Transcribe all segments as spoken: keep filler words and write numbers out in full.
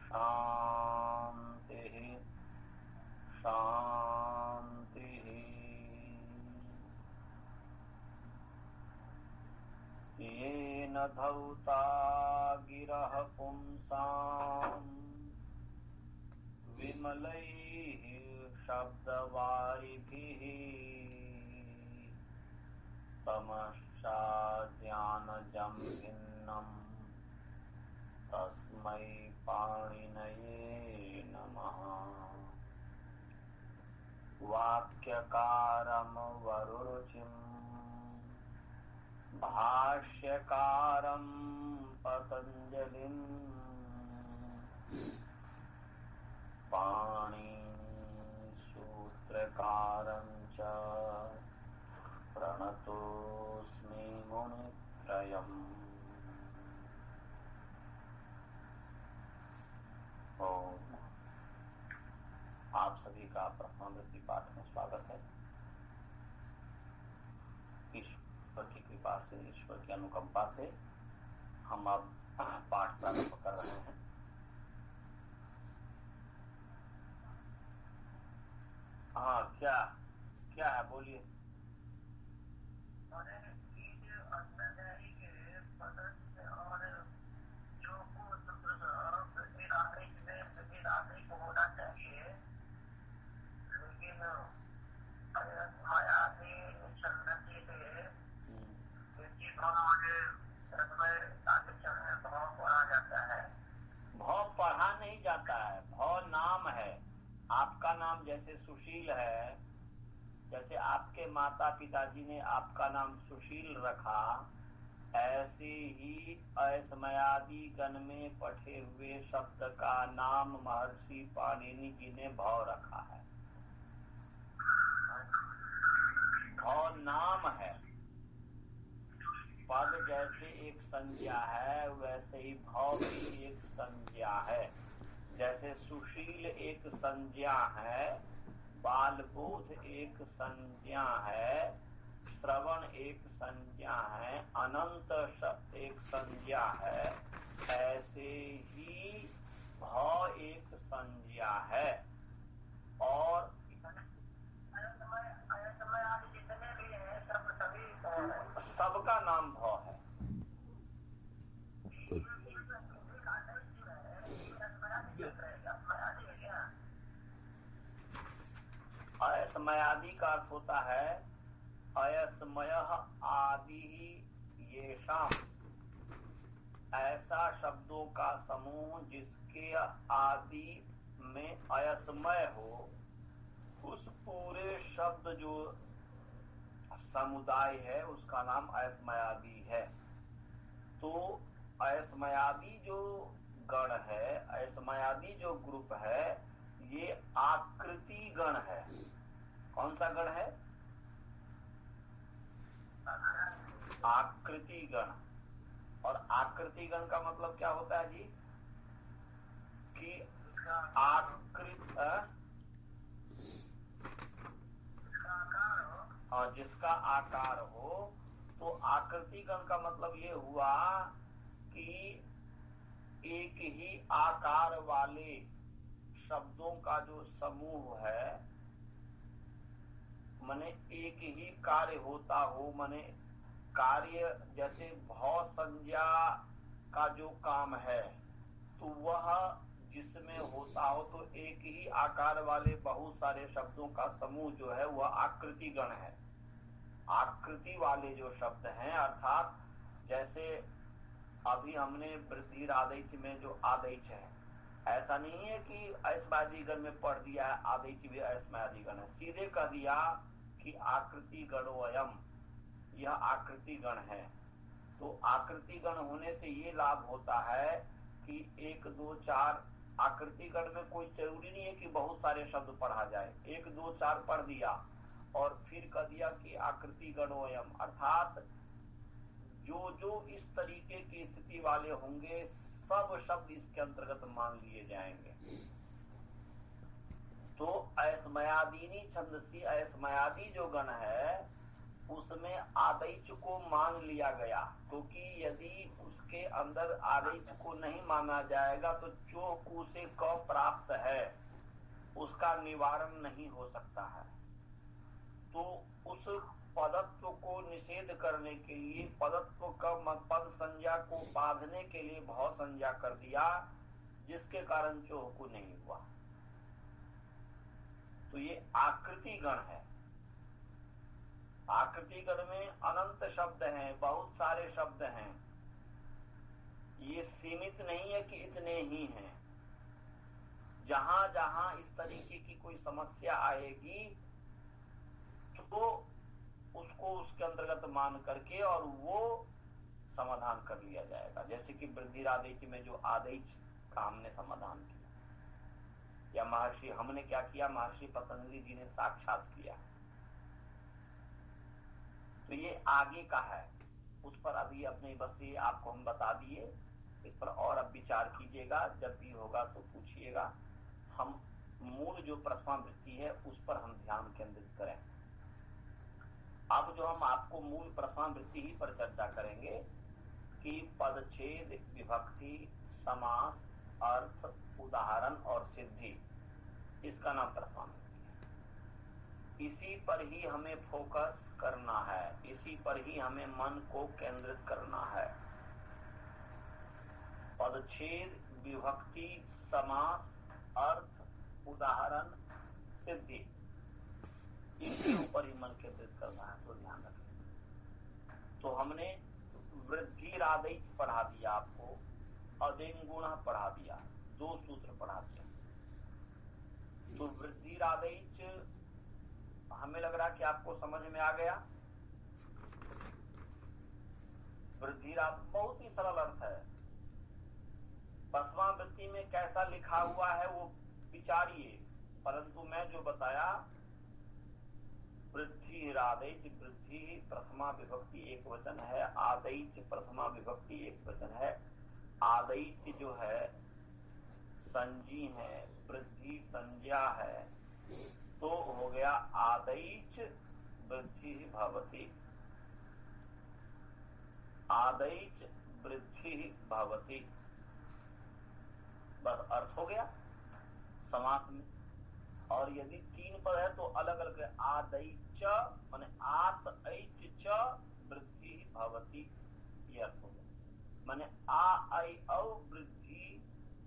शांति शांति। येन धौता गिरः पुंसाम् विमलैः शब्दवारिभिः तमश्चाज्ञानजं भिन्नम् तस्मै पाणिनये नमः। वाक्यकारं वरुरुचिम् भाष्यकारं पतञ्जलिम् पाणिनिसूत्रकारं च प्रणतोऽस्मि मुनित्रयम्। ओम। आप सभी का ब्रह्मवृत्ति पाठ में स्वागत है। ईश्वर की कृपा से, ईश्वर की अनुकंपा से हम अब पाठ प्रारंभ कर रहे हैं। हाँ, क्या क्या है, बोलिए। भाव पढ़ा नहीं जाता है, भाव नाम है। आपका नाम जैसे सुशील है, जैसे आपके माता पिताजी ने आपका नाम सुशील रखा, ऐसे ही असमयादि गण में पठे हुए शब्द का नाम महर्षि पाणिनि जी ने भाव रखा है। भाव नाम है। पद जैसे एक संज्ञा है, वैसे ही भाव भी एक संज्ञा है। जैसे सुशील एक संज्ञा है, बालबोध एक संज्ञा है, श्रवण एक संज्ञा है, अनंत एक संज्ञा है, ऐसे ही भाव एक संज्ञा है। और सबका नाम भाव है। अयस्मयादि का अर्थ होता है अयस्मय आदि येषाम, ऐसा शब्दों का समूह जिसके आदि में अयस्मय हो, उस पूरे शब्द जो समुदाय है उसका नाम अयस्मयादि है। तो अयस्मयादि जो गण है, अयस्मयादि जो ग्रुप है, ये आकृति गण है। कौन सा गण है? आकृति गण। और आकृति गण का मतलब क्या होता है जी? कि आकृत और जिसका आकार हो। तो आकृति गण का मतलब ये हुआ कि एक ही आकार वाले शब्दों का जो समूह है, माने एक ही कार्य होता हो, माने कार्य जैसे भाव संज्ञा का जो काम है तो वह जिसमें होता हो, तो एक ही आकार वाले बहुत सारे शब्दों का समूह जो है वह आकृति गण है। आकृति वाले जो शब्द हैं, अर्थात जैसे अभी हमने वृद्धि आदेश में जो आदेश है, ऐसा नहीं है कि अयस्मयादि गण में पढ़ दिया है आदेश भी अयस्मयादि गण है। सीधे कह दिया कि आकृति गणोऽयम्, यह आकृति गण है। तो आकृति गण होने से ये लाभ होता है कि एक दो चार, आकृति गण में कोई जरूरी नहीं है कि बहुत सारे शब्द पढ़ा जाए। एक दो चार पढ़ दिया और फिर कह दिया कि आकृति गणोऽयम्, अर्थात जो जो इस तरीके की स्थिति वाले होंगे सब शब्द इसके अंतर्गत मान लिए जाएंगे। तो अयस्मयादीनी छंदसी, अयस्मयादी जो गण है उसमें आदैच को मान लिया गया, क्योंकि तो यदि उसके अंदर आदैच को नहीं माना जाएगा तो जो कु से क प्राप्त है उसका निवारण नहीं हो सकता है। तो उस पदत्व को निषेध करने के लिए पदत्व का पद संज्ञा को बांधने के लिए भाव संज्ञा कर दिया, जिसके कारण चोहकु नहीं हुआ। तो ये आकृति गण है। आकृति गण में अनंत शब्द हैं, बहुत सारे शब्द हैं। ये सीमित नहीं है कि इतने ही हैं। जहां जहां इस तरीके की कोई समस्या आएगी तो उसको उसके अंतर्गत मान करके और वो समाधान कर लिया जाएगा। जैसे कि वृद्धिरादेश में जो आदेश का हमने समाधान किया, या महर्षि हमने क्या किया, महर्षि पतंजलि जी ने साक्षात किया। तो ये आगे का है, उस पर अभी अपने बस ये आपको हम बता दिए, इस पर और अब विचार कीजिएगा, जब भी होगा तो पूछिएगा। हम मूल जो प्रथमावृत्ति है उस पर हम ध्यान केंद्रित करें। अब जो हम आपको मूल प्रथमावृत्ति ही पर चर्चा करेंगे कि पदच्छेद, विभक्ति, समास, अर्थ, उदाहरण और सिद्धि, इसका नाम प्रथमावृत्ति है। इसी पर ही हमें फोकस करना है, इसी पर ही हमें मन को केंद्रित करना है। पदच्छेद, विभक्ति, समास, अर्थ, उदाहरण, सिद्धि, इसके ऊपर ही मन केंद्रित करना है। तो ध्यान रखें। तो हमने वृद्धिरादेश पढ़ा दिया आपको, अदेंगुण पढ़ा दिया, दो सूत्र पढ़ा दिया। तो वृद्धिरादेश हमें लग रहा कि आपको समझ में आ गया। वृद्धिरादेश बहुत ही सरल अर्थ है। प्रथमावृत्ति में कैसा लिखा हुआ है वो विचारिए, परंतु मैं जो बताया वृद्धिरादेश, वृद्धि प्रथमा विभक्ति एक वचन है, आदेश प्रथमा विभक्ति एक वचन है। आदेश जो है संजी है, वृद्धि संज्ञा है, तो हो गया आदेश वृद्धि भवति। आदेश वृद्धि भवति, बस अर्थ हो गया समास में। और यदि तीन पद है तो अलग अलग है। आदैच माने आत ऐच च वृद्धि भवति, ये अर्थ हो गया। माने आ ऐ औ वृद्धि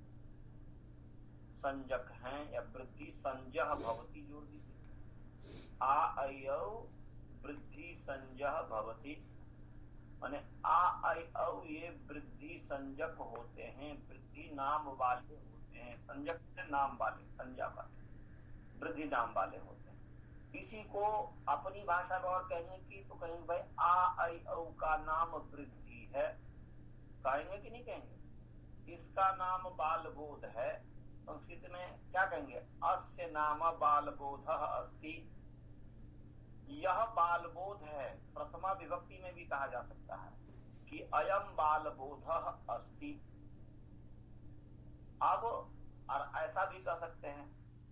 संजक हैं, या वृद्धि संजह भवति जोड़ दीजिए। आ ऐ औ वृद्धि संजह भवति, माने आ ऐ औ ये वृद्धि संजक होते हैं, वृद्धि नाम वाले होते हैं। संजक से नाम वाले, संज्ञा वाले, वृद्धि नाम वाले होते हैं। इसी को अपनी भाषा में और कहने की तो कहेंगे भाई आ ऐ औ का नाम वृद्धि है, कहेंगे कि नहीं कहेंगे। इसका नाम बालबोध है, संस्कृत में क्या कहेंगे, अस्य नाम बालबोधः अस्ति। यह बालबोध है, प्रथमा विभक्ति में भी कहा जा सकता है कि अयम बालबोधः अस्ति। अब और ऐसा भी कह सकते हैं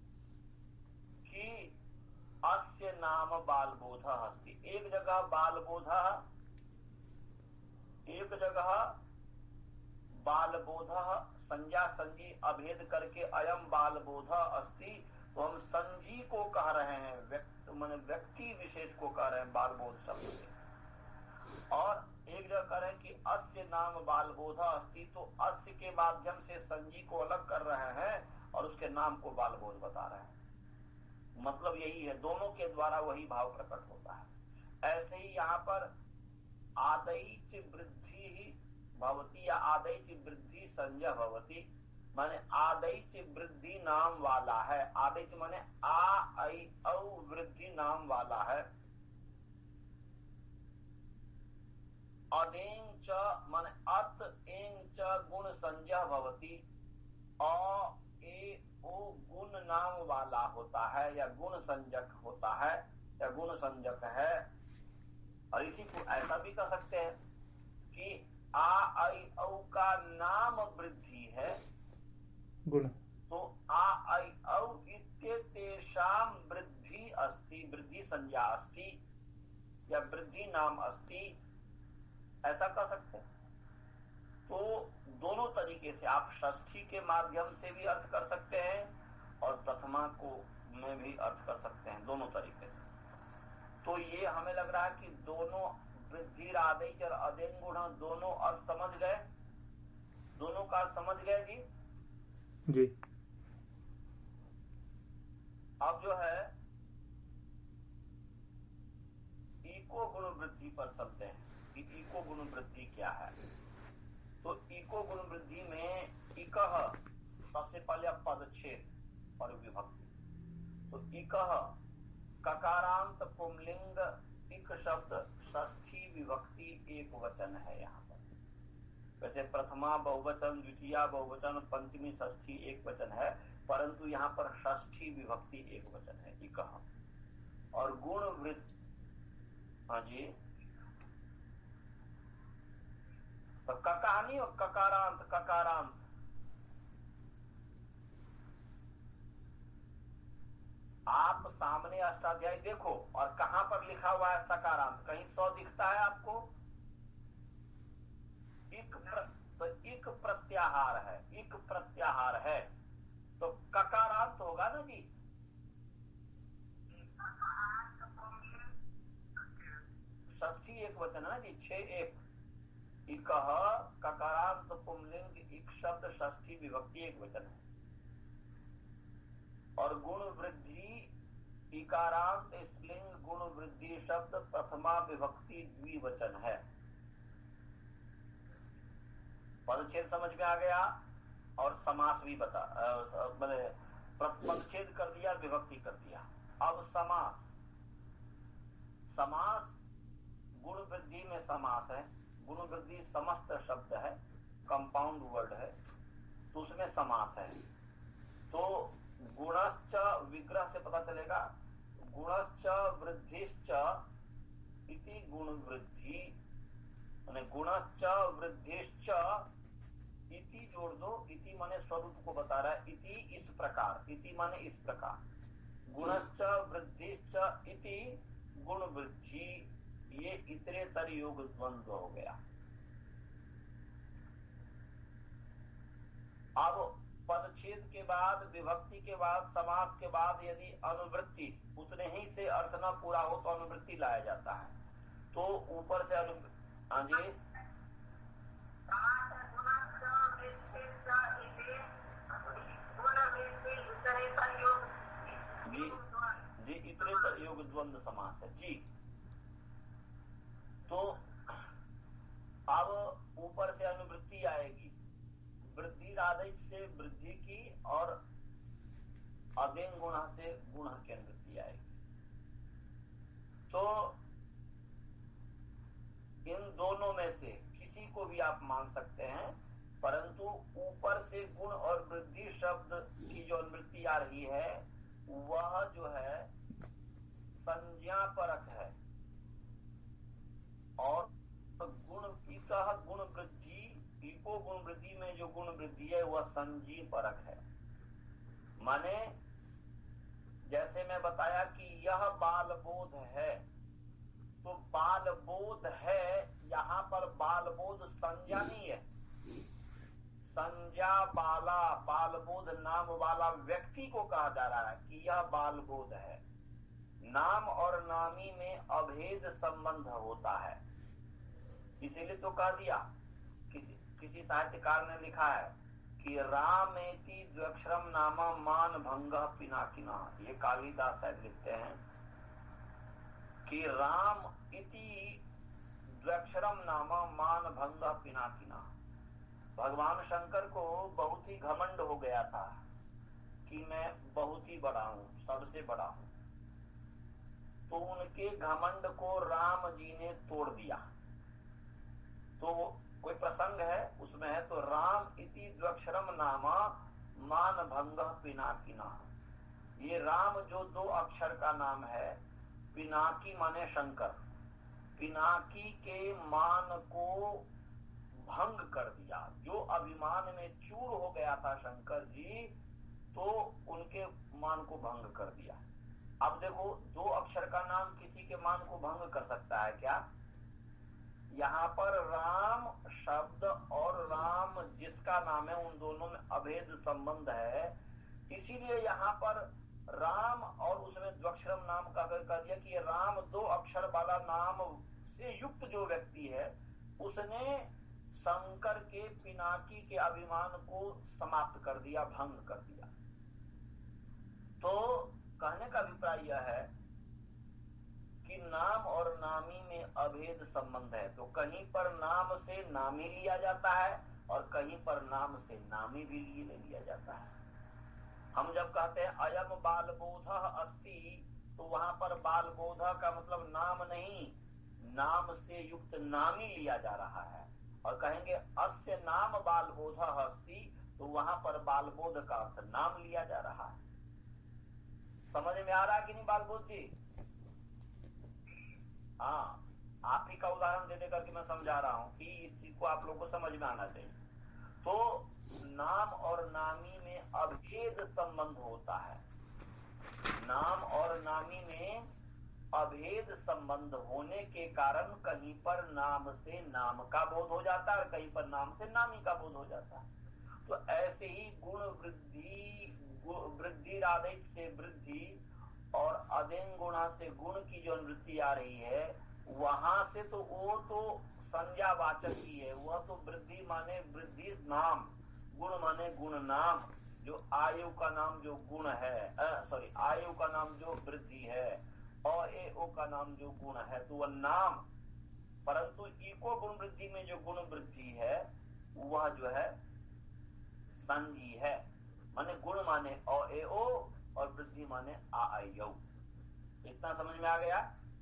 कि अस्य नाम बालबोधः अस्ति। एक जगह बालबोधः, एक जगह बालबोधः संज्ञा संजी अभेद करके अयम बालबोधः अस्ति। तो हम संजी को कह रहे हैं, व्यक्ति माने व्यक्ति विशेष को कह रहे हैं बालबोध शब्द से। और एक जगह कह रहे हैं कि अस्य नाम बालबोधः अस्ति, तो अस्य के माध्यम से संजी को अलग कर रहे हैं और उसके नाम को बालबोध बता रहे हैं। मतलब यही है, दोनों के द्वारा वही भाव प्रकट होता है। ऐसे ही यहाँ पर आदैच वृद्धि भवति या आदैच वृद्धि संज्ञा भवति, माने आदैच वृद्धि नाम वाला है। आदैच माने आ ऐ औ वृद्धि नाम वाला है। अदें च माने अत एं च गुण संज्ञा भवति। अ ए ओ गुण नाम वाला होता है या गुण संजक होता है या गुण संजक है। और इसी को ऐसा भी कह सकते हैं कि आ ऐ औ का नाम वृद्धि है गुण, तो आ ऐ औ इत्येतेषां वृद्धि अस्ति, वृद्धि संज्ञा अस्ति। या वृद्धि नाम अस्ति, ऐसा कर सकते हैं। तो दोनों तरीके से आप षष्ठी के माध्यम से भी अर्थ कर सकते हैं और प्रथमा को में भी अर्थ कर सकते हैं, दोनों तरीके से। तो ये हमें लग रहा है कि दोनों वृद्धि आदेश और अदेन गुण दोनों अर्थ समझ गए, दोनों का अर्थ समझ गए जी जी। अब जो है इको गुण वृद्धि पर चलते हैं कि इको गुण वृद्धि क्या है। तो इको गुण वृद्धि में इकह सबसे पहले पदच्छेद और विभक्ति। तो इकह ककारांत पुंलिंग इक शब्द षष्ठी विभक्ति एक वचन है। यहाँ पर वैसे प्रथमा बहुवचन, द्वितीया बहुवचन, पंचमी षष्ठी एक वचन है, परंतु यहाँ पर षष्ठी विभक्ति एक वचन है इकह। और गुण वृद्धि, हाँ जी, तो ककानी और ककारांत, ककारांत आप सामने अष्टाध्यायी देखो और कहां पर लिखा हुआ है सकारांत, कहीं सौ दिखता है आपको? इक प्र, तो इक प्रत्याहार है, इक प्रत्याहार है तो ककारांत होगा ना जी। षष्ठी एक वचन है ना जी, छह एक। इकह ककारांत पुंलिंग इक शब्द षष्ठी विभक्ति एक वचन है। और गुण वृद्धि इकारांत स्त्रीलिंग गुण वृद्धि शब्द प्रथमा विभक्ति द्विवचन है। पदच्छेद समझ में आ गया और समास भी बता, मैंने पदच्छेद कर दिया, विभक्ति कर दिया। अब समास, समास गुण वृद्धि में समास है। गुण वृद्धि समस्त शब्द है, कंपाउंड वर्ड है, तो उसमें समास है। तो गुणश्च विग्रह से पता चलेगा, गुणश्च वृद्धिश्च इति गुण वृद्धि, गुणश्च वृद्धिश्च इति जोड़ दो, इति माने स्वरूप को बता रहा है, इति इस प्रकार, इति माने इस प्रकार, गुणश्च वृद्धिश्च इति गुण वृद्धि, ये इतरेतर योग द्वंद्व हो गया। अब पदच्छेद के बाद, विभक्ति के बाद, समास के बाद यदि अनुवृत्ति उतने ही से अर्थ न पूरा हो तो अनुवृत्ति लाया जाता है। तो ऊपर से अनु, हाँ जी, जी जी इतरेतर योग द्वंद्व समास है जी। तो अब ऊपर से अनुवृत्ति आएगी, वृद्धि आदेश से वृद्धि की और अदेन गुण से गुण की अनुवृत्ति आएगी। तो इन दोनों में से किसी को भी आप मान सकते हैं, परंतु ऊपर से गुण और वृद्धि शब्द की जो अनुवृत्ति आ रही है वह जो है संज्ञा परक है और गुण इकह गुण वृद्धि, इको गुण वृद्धि में जो गुण वृद्धि है वह संजी परक है। माने जैसे मैं बताया कि यह बाल बोध है, तो बाल बोध है, यहाँ पर बाल बोध संज्ञा नहीं है, संज्ञा बाला, बाल बोध नाम वाला व्यक्ति को कहा जा रहा है कि यह बाल बोध है। नाम और नामी में अभेद संबंध होता है, इसीलिए तो कह दिया। किसी किसी साहित्यकार ने लिखा है कि रामेति द्व्यक्षरम नामा मान भंग पिनाकिना, ये कालिदास साहब लिखते हैं कि राम इति द्व्यक्षरम नामा मान भंग पिनाकिना। भगवान शंकर को बहुत ही घमंड हो गया था कि मैं बहुत ही बड़ा हूं, सबसे बड़ा हूं, तो उनके घमंड को राम जी ने तोड़ दिया। तो कोई प्रसंग है उसमें है, तो राम इति द्व्यक्षरम नामा मान भंग पिनाकिना, ये राम जो दो अक्षर का नाम है, पिनाकी माने शंकर, पिनाकी के मान को भंग कर दिया। जो अभिमान में चूर हो गया था शंकर जी, तो उनके मान को भंग कर दिया। अब देखो, दो अक्षर का नाम किसी के मान को भंग कर सकता है क्या? यहाँ पर राम शब्द और राम जिसका नाम है, उन दोनों में अभेद संबंध है, इसीलिए यहाँ पर राम और उसमें द्वक्षरम नाम का कर दिया कि राम दो अक्षर वाला नाम से युक्त जो व्यक्ति है, उसने शंकर के पिनाकी के अभिमान को समाप्त कर दिया, भंग कर दिया। तो कहने का अभिप्राय यह है कि नाम और नामी में अभेद संबंध है। तो कहीं पर नाम से नामी लिया जाता है और कहीं पर नाम से नामी भी ले लिया जाता है। हम जब कहते हैं अयम बालबोध अस्ति, तो वहां पर बालबोध का मतलब नाम नहीं, नाम से युक्त नामी लिया जा रहा है। और कहेंगे अस्य नाम बालबोध अस्ति, तो वहां पर बालबोध का अर्थ नाम लिया जा रहा है। समझ में आ रहा है कि नहीं बालबोध जी? हाँ, आप ही का उदाहरण दे दे करके मैं समझा रहा हूं कि इस चीज को आप लोग को समझ में आना चाहिए। तो नाम और नामी में अभेद संबंध होता है। नाम और नामी में अभेद संबंध होने के कारण कहीं पर नाम से नाम का बोध हो जाता है और कहीं पर नाम से नामी का बोध हो जाता है। तो ऐसे ही गुण वृद्धि, वृद्धि आदेश से वृद्धि और अदेन गुणा से गुण की जो अनुवृत्ति आ रही है, वहां से तो वो तो संज्ञावाचक ही है। वह तो वृद्धि माने वृद्धि नाम, गुण माने गुण नाम। जो आयु का नाम जो गुण है, सॉरी आयु का नाम जो वृद्धि है और ए ओ का नाम जो गुण है, तो वह नाम। परंतु इको गुण वृद्धि में जो गुण वृद्धि है वह जो है संज्ञी है, माने गुण माने अ ए ओ और वृद्धि माने आ आई यौ। इतना समझ में आ गया?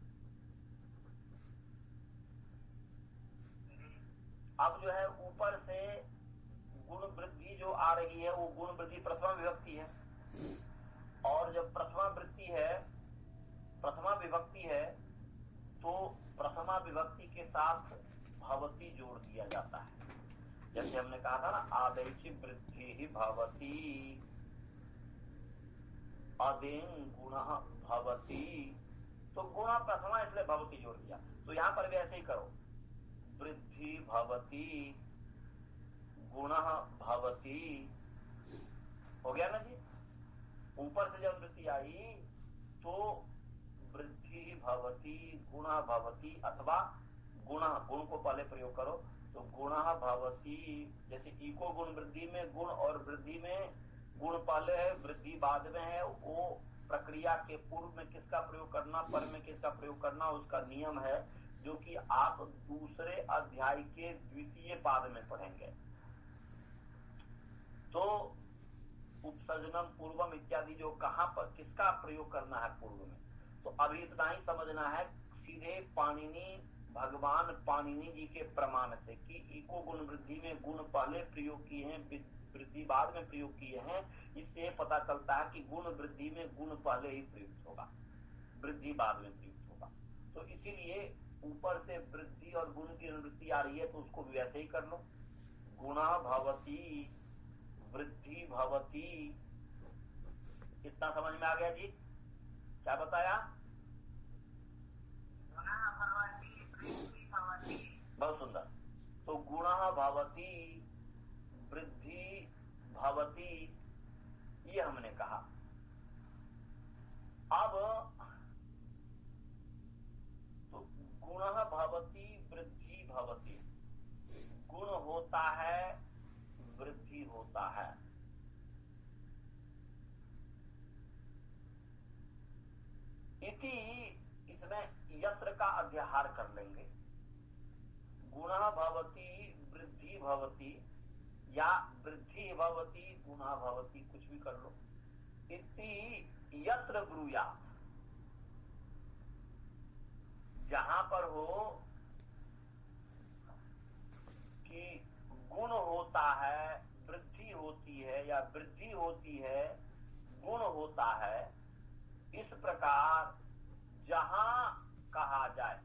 अब जो है ऊपर से गुण वृद्धि जो आ रही है वो गुण वृद्धि प्रथमा विभक्ति है, और जब प्रथमा वृत्ति है, प्रथमा विभक्ति है, तो प्रथमा विभक्ति के साथ भवती जोड़ दिया जाता है। जैसे हमने कहा था ना, आदैची वृद्धि ही भवती, अदेन गुण भवती, तो गुण प्रथमा इसलिए भवती जोड़ दिया। तो यहां पर भी ऐसे ही करो, वृद्धि भवती, गुण भवती, हो गया ना जी? ऊपर से जब वृत्ति आई तो वृद्धि भवती, गुण भवती, अथवा गुण, गुण को पहले प्रयोग करो तो गुण भवती। जैसे इको गुण वृद्धि में गुण और वृद्धि में गुण पहले है, वृद्धि बाद में है, वो प्रक्रिया के पूर्व में किसका प्रयोग करना, पर में किसका प्रयोग करना, उसका नियम है, जो कि आप दूसरे अध्याय के द्वितीय पाद में पढ़ेंगे। तो उपसर्जनम पूर्वम इत्यादि जो कहां पर किसका प्रयोग करना है पूर्व में, तो अभी इतना ही समझना है सीधे पाणिनि, भगवान पाणिनि जी के प्रमाण से कि इको गुण वृद्धि में गुण पहले प्रयोग किए हैं, वृद्धि बाद में प्रयोग किए हैं। इससे पता चलता है कि गुण वृद्धि में गुण पहले ही प्रयुक्त होगा, वृद्धि बाद में प्रयुक्त होगा। तो इसीलिए ऊपर से वृद्धि और गुण की अनुवृत्ति आ रही है तो उसको भी वैसे ही कर लो, गुणा भवती, वृद्धि भवती। इतना समझ में आ गया जी? क्या बताया? बहुत सुंदर। तो गुणः भवती, वृद्धि भवती, ये हमने कहा। अब तो गुणः भवती, वृद्धि भवती, गुण होता है, वृद्धि होता है। इति इसमें यत्र का अध्याहार कर लेंगे। गुणः भवती, वृद्धि भवती, या वृद्धि भवती, गुणः भवती, कुछ भी कर लो। इति यत्र ब्रूयात्, जहां पर हो कि गुण होता है, वृद्धि होती है, या वृद्धि होती है, गुण होता है, इस प्रकार जहां कहा जाए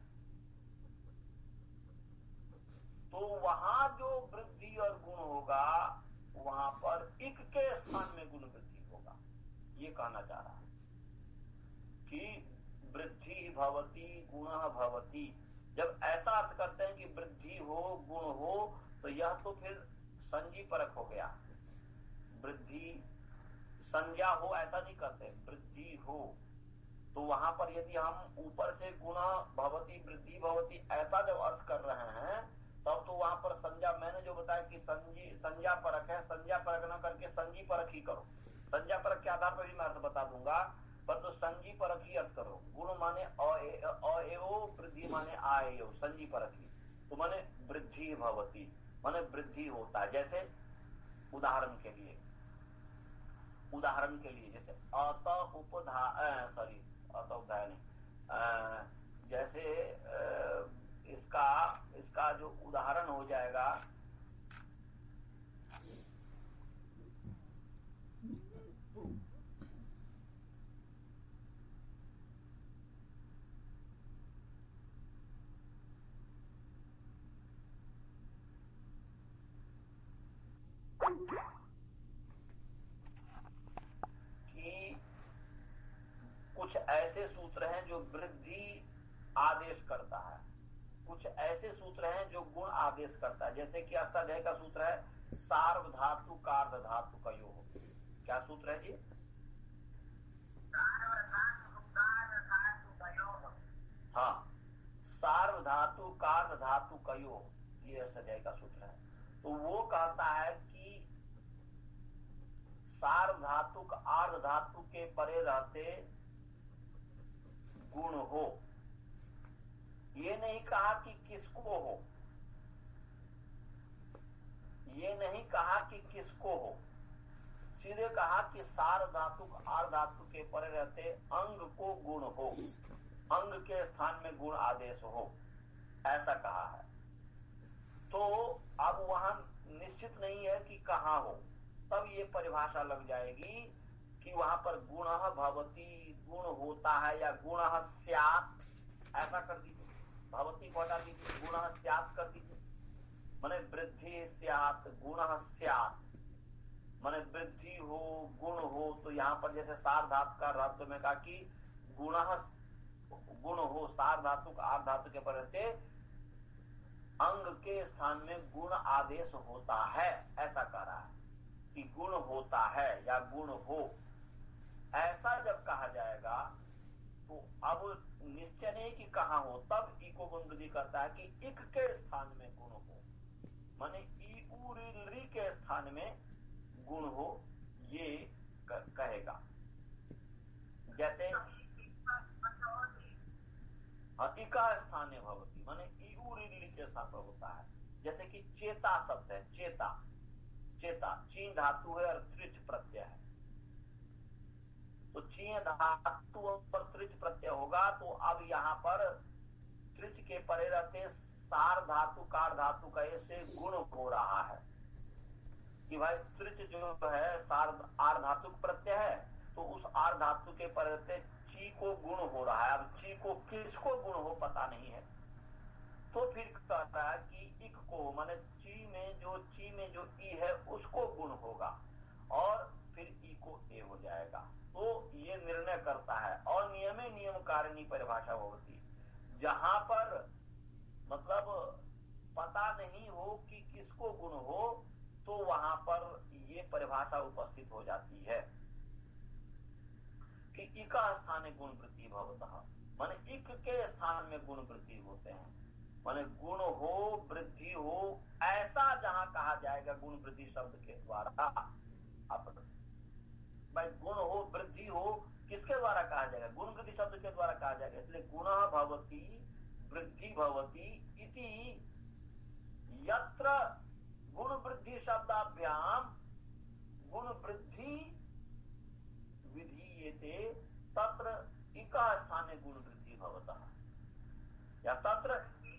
तो वहां जो वृद्धि और गुण होगा वहां पर इक के स्थान में गुण वृद्धि होगा, ये कहना चाह रहा है। कि वृद्धि भवती गुणः भवती। जब ऐसा अर्थ करते हैं कि वृद्धि हो गुण हो, तो यह तो फिर संजी परक हो गया। वृद्धि संज्ञा हो ऐसा नहीं करते, वृद्धि हो। तो वहां पर यदि हम ऊपर से गुण भवती वृद्धि भवती ऐसा जब अर्थ कर रहे हैं, तब तो वहां पर संज्ञा, मैंने जो बताया कि संजी संज्ञा परक है, संज्ञा परक न करके संजी परक ही करो। संज्ञा परक के आधार पर भी मैं अर्थ बता दूंगा, पर तो संजी परक ही अर्थ करो। गुण माने अएओ, वृद्धि माने आएओ, संजी परक ही। तो माने वृद्धि भवती माने वृद्धि होता है। जैसे उदाहरण के लिए उदाहरण के लिए जैसे अत उपधा सॉरी अत उपधा नहीं, जैसे इसका इसका जो उदाहरण हो जाएगा, कि कुछ ऐसे सूत्र हैं जो वृद्धि आदेश करता है, कुछ ऐसे सूत्र हैं जो गुण आदेश करता है। जैसे कि अष्टाध्यायी का सूत्र है सार्वधातु कार्य धातु का योग। क्या सूत्र है जी? हाँ, सार्वधातु कार्य धातु का योग, ये अष्टाध्यायी का सूत्र है। तो वो कहता है कि सार्वधातुक आर्ध धातु के परे रहते गुण हो। ये नहीं कहा कि किसको हो, ये नहीं कहा कि किसको हो, सीधे कहा कि सार्वधातुक आर्ध धातु के परे रहते अंग को गुण हो, अंग के स्थान में गुण आदेश हो, ऐसा कहा है। तो अब वहां निश्चित नहीं है कि कहाँ हो, तब ये परिभाषा लग जाएगी कि वहां पर गुणः भवती गुण होता है या गुणः स्यात्, ऐसा कर दीजिए। भवती को हटा दीजिए, गुणः स्यात् कर दीजिए। माने वृद्धि स्यात् गुणः स्यात्, माने वृद्धि हो गुण हो। तो यहाँ पर जैसे सार धातु का धातु में कहा कि गुणः गुण हो, सार धातु का आर्ध धातु के पर रहते अंग के स्थान में गुण आदेश होता है, ऐसा कह रहा है कि गुण होता है या गुण हो। ऐसा जब कहा जाएगा तो अब निश्चय नहीं कि कहाँ हो, तब ई को गुण वृद्धि करता है कि इक के स्थान में गुण हो, माने ई उ री के स्थान में गुण हो, ये कहेगा। जैसे इका स्थान भवती माने ई उ री के स्थान पर होता है। जैसे कि चेता शब्द है, चेता चेता चीन धातु है और त्रिच प्रत्यय है। तो चीन धातु पर त्रिच प्रत्यय होगा, तो अब यहाँ पर त्रिच के परे रहते सार धातु कार धातु का ऐसे गुण हो रहा है कि भाई त्रिच जो है सार आर धातु प्रत्यय है, तो उस आर धातु के परे रहते ची को गुण हो रहा है। अब ची को किसको गुण हो पता नहीं है, तो फिर कहता है कि इक को माने ची में जो ची में जो ई है उसको गुण होगा और फिर ई को ए हो जाएगा। तो ये निर्णय करता है। और नियमे नियम कारिणी परिभाषा होती, जहां पर मतलब पता नहीं हो कि किसको गुण हो, तो वहां पर ये परिभाषा उपस्थित हो जाती है कि इका स्थान गुण वृद्धि भवतः, माने इक के स्थान में गुण वृद्धि होते हैं। माने गुण हो वृद्धि हो, ऐसा जहां कहा जाएगा गुण वृद्धि शब्द के द्वारा, अब भाई गुण हो वृद्धि हो किसके द्वारा कहा जाएगा? गुण वृद्धि शब्द के द्वारा कहा जाएगा। इसलिए गुणः भवति वृद्धि भवति इति यत्र गुण वृद्धि शब्दाभ्याम गुण वृद्धि विधीयते तत्र इका स्थाने गुण वृद्धि भवतः, या तत्र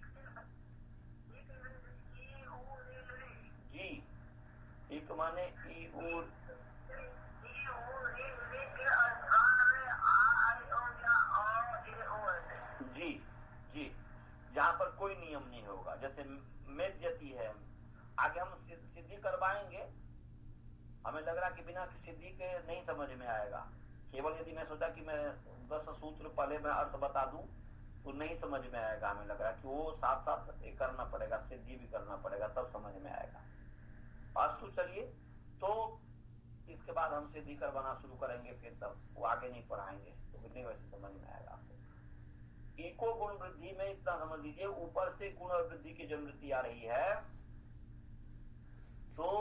जी एक माने ई और जी जी जहां पर कोई नियम नहीं होगा। जैसे मेद्यति है, आगे हम सिद्धि करवाएंगे, हमें लग रहा कि बिना सिद्धि के नहीं समझ में आएगा। केवल यदि मैं सोचा कि मैं दस सूत्र पहले मैं अर्थ बता दूं तो नहीं समझ में आएगा। हमें लग रहा है कि वो साथ साथ ये करना पड़ेगा, सिद्धि भी करना पड़ेगा, तब समझ में आएगा। अस्तु, चलिए, तो इसके बाद हम सिद्धि करवाना शुरू करेंगे, फिर तब वो आगे नहीं पढ़ाएंगे तो कितनी वैसे समझ में आएगा आपको। इको गुण वृद्धि में इतना समझ लीजिए, ऊपर से गुण और वृद्धि की जब वृद्धि आ रही है तो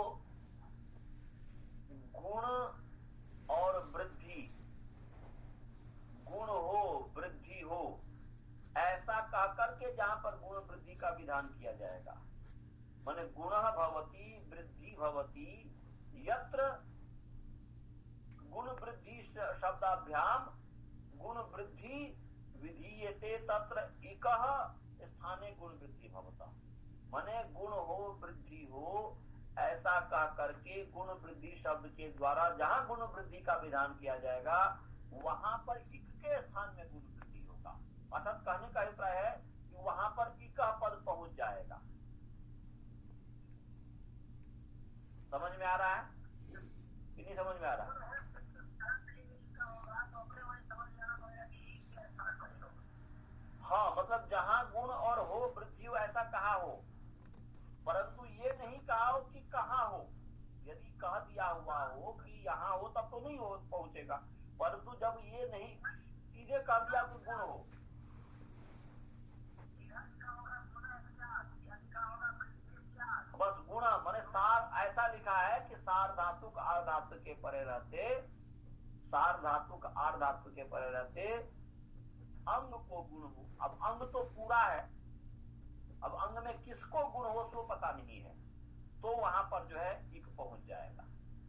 गुण और वृद्धि, गुण हो वृद्धि हो ऐसा कह करके जहां पर गुण वृद्धि का विधान किया जाएगा, माने गुणः भवति वृद्धि भवति यत्र गुण वृद्धि शब्दाभ्याम गुण वृद्धि विधीयते तत्र इकः स्थाने गुण वृद्धि भवता, माने गुण हो वृद्धि हो ऐसा कह करके गुण वृद्धि शब्द के द्वारा जहां गुण वृद्धि का विधान किया जाएगा वहां पर इक के स्थान में गुण वृद्धि होगा। अर्थात कहने का अभिप्राय है कि वहां पर इक पद पहुंच जाएगा। समझ में आ रहा है कि नहीं समझ में आ रहा है? हाँ, मतलब जहां गुण और हो वृद्धि हो ऐसा कहा हो, परंतु ये नहीं कहा हो कि कहाँ हो। यदि कह दिया हुआ हो कि यहाँ हो तब तो नहीं हो पहुंचेगा, परंतु जब ये नहीं सीधे कह दिया कि गुण हो, बस गुण माने सार, ऐसा लिखा है कि सार धातुक आर धातु के परे रहते, सार धातुक आर धातु के परे रहते अंग को गुण हो। अब अंग तो पूरा है, अब अंग में किसको गुण हो सो पता नहीं है, तो वहां पर जो है इक पहुंच जाएगा।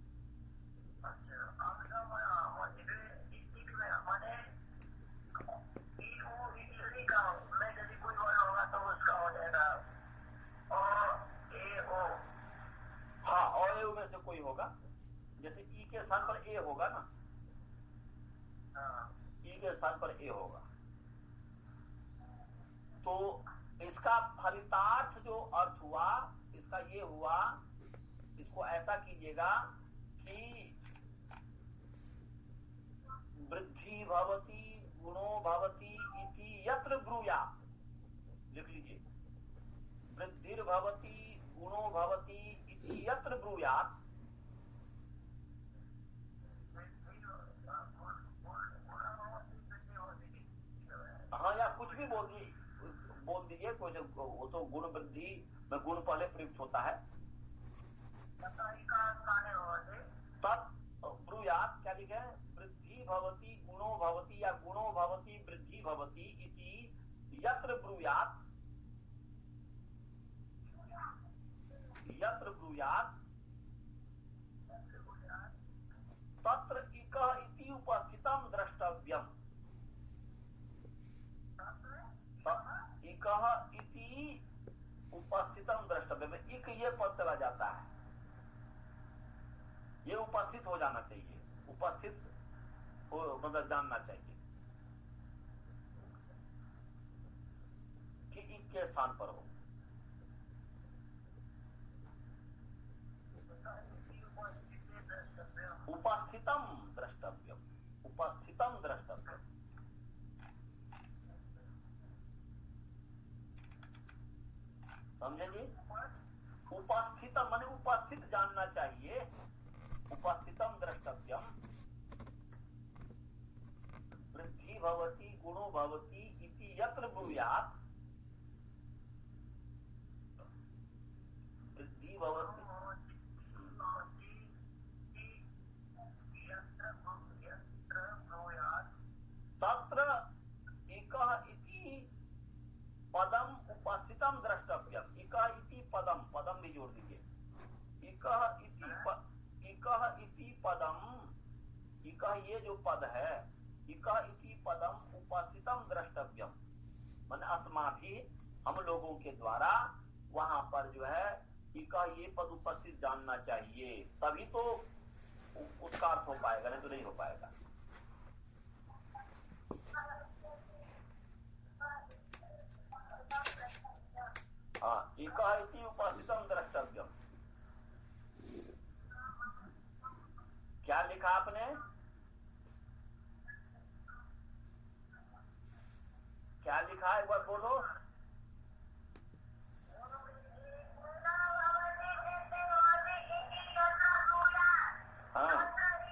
हाँ, और ए में से कोई होगा, जैसे ई के स्थान पर ए होगा ना, ई के स्थान पर ए होगा, तो इसका फलितार्थ जो अर्थ हुआ इसका ये हुआ, इसको ऐसा कीजिएगा कि वृद्धि भवति गुणो भवति इति यत्र ब्रूयात्, लिख लीजिए, वृद्धिर भवति गुणो भवति इति यत्र ब्रूयात्। हाँ, या कुछ भी बोल दिए बोल दीजिए, कोई वो तो गुण वृद्धि में गुण पहले प्रयुक्त होता है। तत् ब्रूयात् क्या लिखे, वृद्धि भवति गुणो भवति या गुणो भवति वृद्धि भवति इति यत्र ब्रूयात्, यत्र ब्रूयात् तत्र इकः इति उपस्थितं द्रष्टव्यम्। इकः इति उपस्थितम द्रष्टव्य, इक ये पद चला जाता है, ये उपस्थित हो जाना चाहिए, उपस्थित हो मतलब जानना चाहिए कि इक के स्थान पर हो। उपस्थितम द्रष्टव्यम, उपस्थितम द्रष्टव्यम, समझे जी? उपस्थित माने उपस्थित जानना चाहिए, उपस्थितम द्रष्टव्यम, वृद्धि भवति गुणो भवति इति यत्र ब्रूयात्, वृद्धि भवति तत्र एकः इति पदम उपस्थितम द्रष्टव्यम। इकः इति पदम, पदम भी जोड़ दीजिए, इकः इति इकः इति पदम, इकः ये जो पद है, इकः इति पदम उपस्थितम द्रष्टव्यम, माने अस्माभिः हम लोगों के द्वारा वहां पर जो है इकः ये पद उपस्थित जानना चाहिए, तभी तो उसका अर्थ हो पाएगा, नहीं तो नहीं हो पाएगा। हाँ, इकः इति उपस्थितम द्रष्टव्यम, क्या लिखा आपने? लिखा है, एक बार बोलो। हाँ,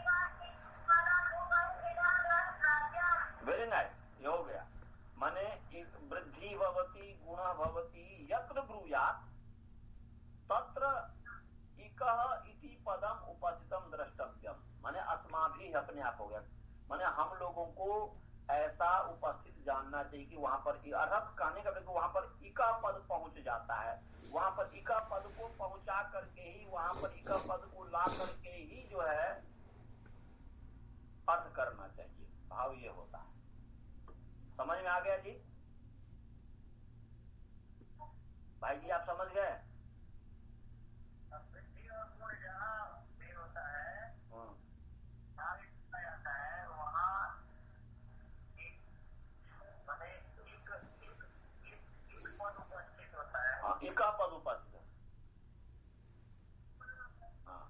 वेरी नाइस, ये हो गया। माने वृद्धि भवति गुण भवति यत्र ब्रूयात् तत्र इकः इति पदम उपस्थितम द्रष्टव्यम। माने अस्माभिः अपने आप हो गया। माने हम लोगों को ऐसा उपस्थित जानना चाहिए कि वहां पर अर्थ कहने का वहां पर इका पद पहुंच जाता है, वहां पर इका पद को पहुंचा करके ही, वहां पर इका पद को ला करके ही जो है अर्थ करना चाहिए। भाव ये होता है। समझ में आ गया जी? भाई जी आप समझ गए? वृद्धि और गुण जहाँ भी होता है, जहाँ भी पाया जाता है, वहाँ एक माने एक एक एक एक पद उपस्थित होता है। हाँ, एका पद उपस्थित है। हाँ,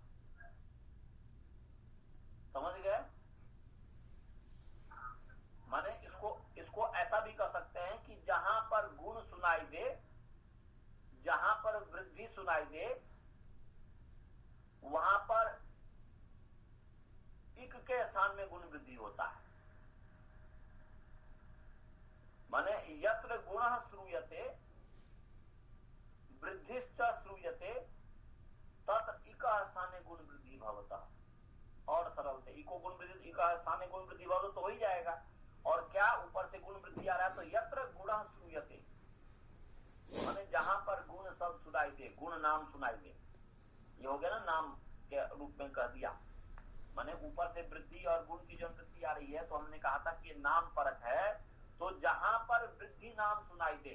समझ गए? माने इसको इसको ऐसा भी कह सकते हैं कि जहां पर गुण सुनाई दे, जहां पर वृद्धि सुनाई दे, वहां पर इक के स्थान में गुण वृद्धि होता है। माने यत्र गुणः श्रूयते वृद्धिश्च श्रूयते तत्र इकः स्थाने गुण वृद्धि भवतः। और सरल थे, इको गुण वृद्धि इकः स्थाने गुण वृद्धि भवतः तो हो ही जाएगा। और क्या ऊपर से गुण वृद्धि आ रहा है, तो यत्र गुणः श्रूयते, माने जहां पर गुण सब सुनाई दे, गुण नाम सुनाई दे, ये हो गया ना, नाम के रूप में कह दिया। माने ऊपर से वृद्धि और गुण की जो वृद्धि आ रही है, तो हमने कहा था कि नाम परक है। तो जहां पर वृद्धि नाम सुनाई दे,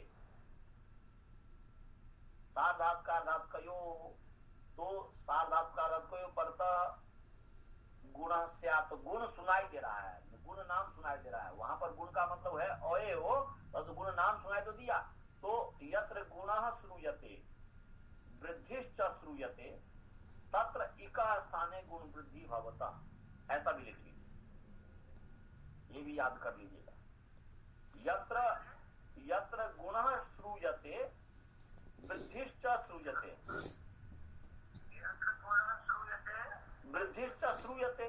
सार्धात का अर्धात कयो, तो सार्धात का अर्थ कयो परता गुण स्यात्, गुण सुनाई दे रहा है, गुण नाम सुनाई दे रहा है। वहां पर गुण का मतलब है अये हो, तो गुण नाम सुनाई तो दिया। तो यत्र गुणः श्रूयते वृद्धिश्च श्रूयते तत्र इकः स्थाने गुण वृद्धि भवतः। ऐसा भी लिख लीजिए, ये भी याद कर लीजिएगा। यत्र यत्र गुणः श्रूयते वृद्धिश्च श्रूयते, वृद्धिश्च श्रूयते,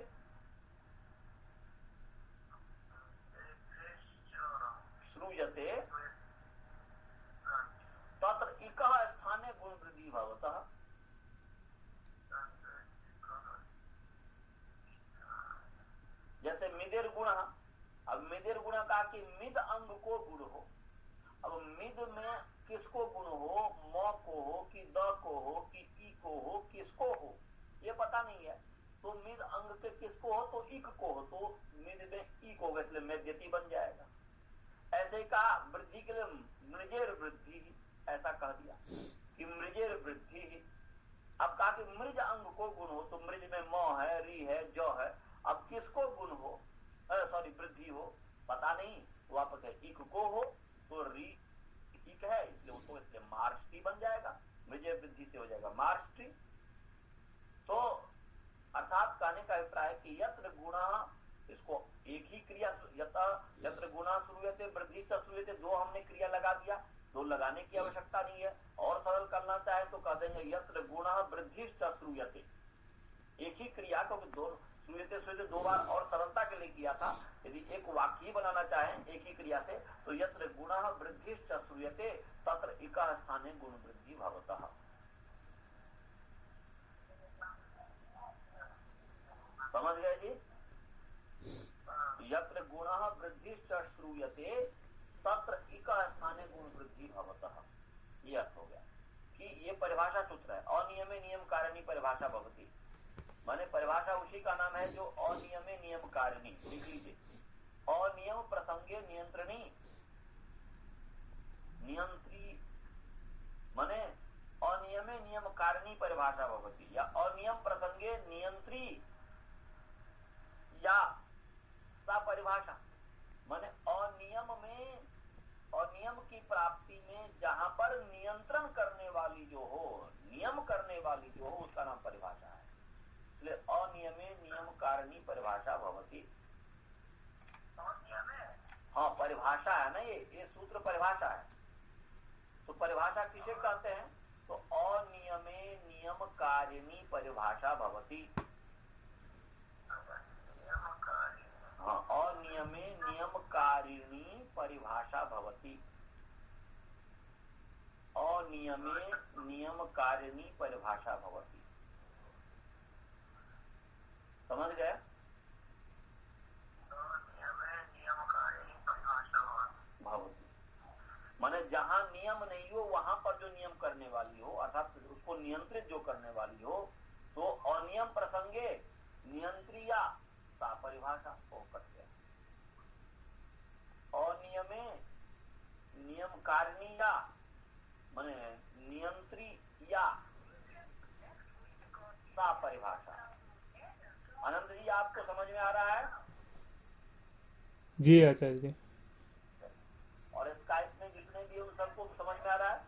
श्रूयते तत्र इकः स्थाने गुण वृद्धि भवतः। जैसे मिदिर गुण, अब मिदिर गुण का कि मिद अंग को गुण हो। अब मिद में किसको गुण हो, म को हो कि द को हो कि ई को हो, किसको हो ये पता नहीं है। तो मिद अंग के किसको हो, तो इक को हो, तो मिद में ई को होगा, इसलिए मेद्यति बन जाएगा। ऐसे कहा वृद्धि के लिए मृजेर वृद्धि, ऐसा कह दिया कि मृजेर वृद्धि। अब कहा कि मृज अंग को गुण हो, तो मृज में म है, री है, ज है। अब किसको गुण हो, सॉरी वृद्धि हो, पता नहीं, वापस है इक को हो, तो री इक है, इसलिए उसको इसलिए मार्ष्टी बन जाएगा, मृजे वृद्धि से हो जाएगा मार्ष्टी। तो अर्थात कहने का अभिप्राय कि यत्र गुणा, इसको एक ही क्रिया, यत्र गुणा श्रूयते वृद्धि से श्रूयते, दो हमने क्रिया लगा दिया, दो लगाने की आवश्यकता नहीं है। और सरल करना चाहे तो कह देंगे यत्र गुणा वृद्धि से श्रूयते, एक ही क्रिया को दो श्रूयते श्रूयते दो बार और सरलता के लिए किया था। यदि एक वाक्य बनाना चाहें एक ही क्रिया से, तो यत्र गुणा वृद्धि से श्रूयते तत्र इकः स्थाने गुण वृद्धि भवतः। समझ गए जी? यत्र गुणः वृद्धिश्च श्रूयते तत्र इकः स्थाने गुण वृद्धि भवतः। ये अर्थ हो गया कि ये परिभाषा सूत्र है, अनियमे नियम कारिणी परिभाषा भवति। माने परिभाषा उसी का नाम है जो अनियमे नियम कारिणी। लिख लीजिए, अनियम प्रसंगे नियंत्रणी, नियंत्री माने अनियमे नियम कारिणी परिभाषा भवति, या अनियम प्रसंगे नियंत्री या सा परिभाषा। माने अनियम में, अनियम की प्राप्ति में जहां पर नियंत्रण करने वाली जो हो, नियम करने वाली जो हो, उसका नाम परिभाषा है। इसलिए अनियमे नियम कारिणी परिभाषा भवति। हाँ, परिभाषा है ना, ये ये सूत्र परिभाषा है। तो परिभाषा किसे कहते हैं? तो अनियमे नियम कारिणी परिभाषा भवति। हाँ, अनियमे नियम कारिणी परिभाषा भवति। अनियमे नियम कारिणी परिभाषा भवति। समझ गए? भवति माने जहां नियम नहीं हो वहां पर जो नियम करने वाली हो, अर्थात उसको नियंत्रित जो करने वाली हो, तो अनियम प्रसंगे नियंत्रिया सा परिभाषा हो करते हैं। अनियमे नियम कारिणीया माने नियंत्रिया सा परिभाषा। आनंद जी, आपको समझ में आ रहा है? जी आचार्य जी। और स्काइप में जितने भी उन सबको समझ में आ रहा है?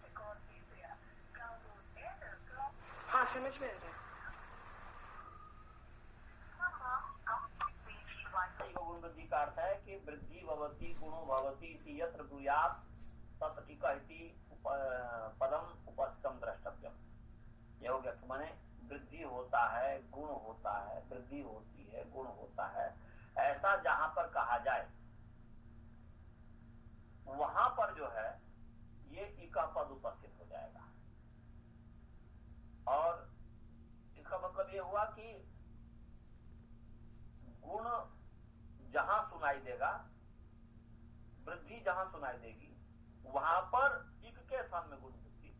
हाँ, समझ में आ रहा है। गुण वृद्धि का अर्थ है कि वृद्धि भवति गुणो भवति इति यत्र ब्रूयात् तत् इति पदम उपस्थितम द्रष्टव्यम। यह हो गया। माने वृद्धि होता है, गुण होता है, वृद्धि होती है, गुण होता है, ऐसा जहां पर कहा जाए वहां पर जो है ये इका पद उपस्थित हो जाएगा। और इसका मतलब ये हुआ कि गुण जहां सुनाई देगा, वृद्धि जहां सुनाई देगी, वहां पर इक के स्थान में गुण वृद्धि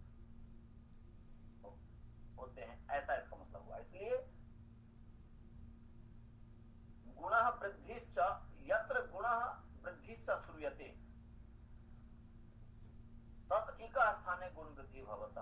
होते हैं, ऐसा इसका मतलब हुआ। इसलिए गुणः वृद्धिश्च यत्र गुणः वृद्धिश्च श्रूयते तत् इक स्थाने गुण वृद्धि भवता।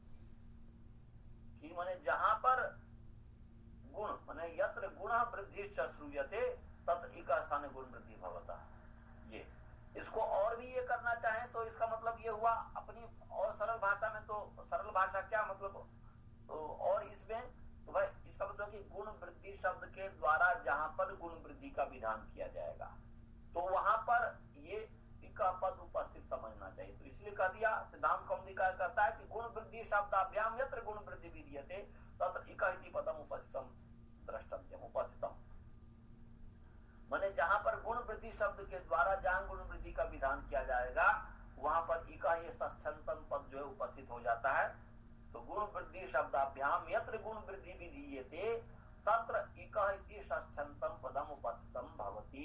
कि माने जहां पर गुण माने यत्र गुणः वृद्धिश्च श्रूयते तत् इक स्थाने गुण वृद्धि भवता। ये इसको और भी ये करना चाहें तो इसका मतलब ये हुआ, अपनी और सरल भाषा में, तो सरल भाषा क्या मतलब, तो और इसमें तो भाई इसका मतलब कि गुण वृद्धि शब्द के द्वारा जहां पर गुण वृद्धि का विधान किया जाएगा तो वहां पर ये इका पद उपस्थित समझना चाहिए। तो इसलिए कह दिया, सिद्धांत कौमुदीकार कहता है कि गुण वृद्धि शब्दाभ्याम यत्र गुण वृद्धि विधीयते तत्र इका इति पदम उपस्थितम द्रष्टव्यम। उपस्थितम माने जहां पर गुण वृद्धि शब्द के द्वारा जहां गुण वृद्धि का विधान किया जाएगा वहां पर इका ये षष्ठ्यंतम पद जो है उपस्थित हो जाता है। तो गुण वृद्धि शब्दाभ्याम यत्र गुण वृद्धि विधीयते तत्र इका इति षष्ठ्यंतम पदम उपस्थितम भवति।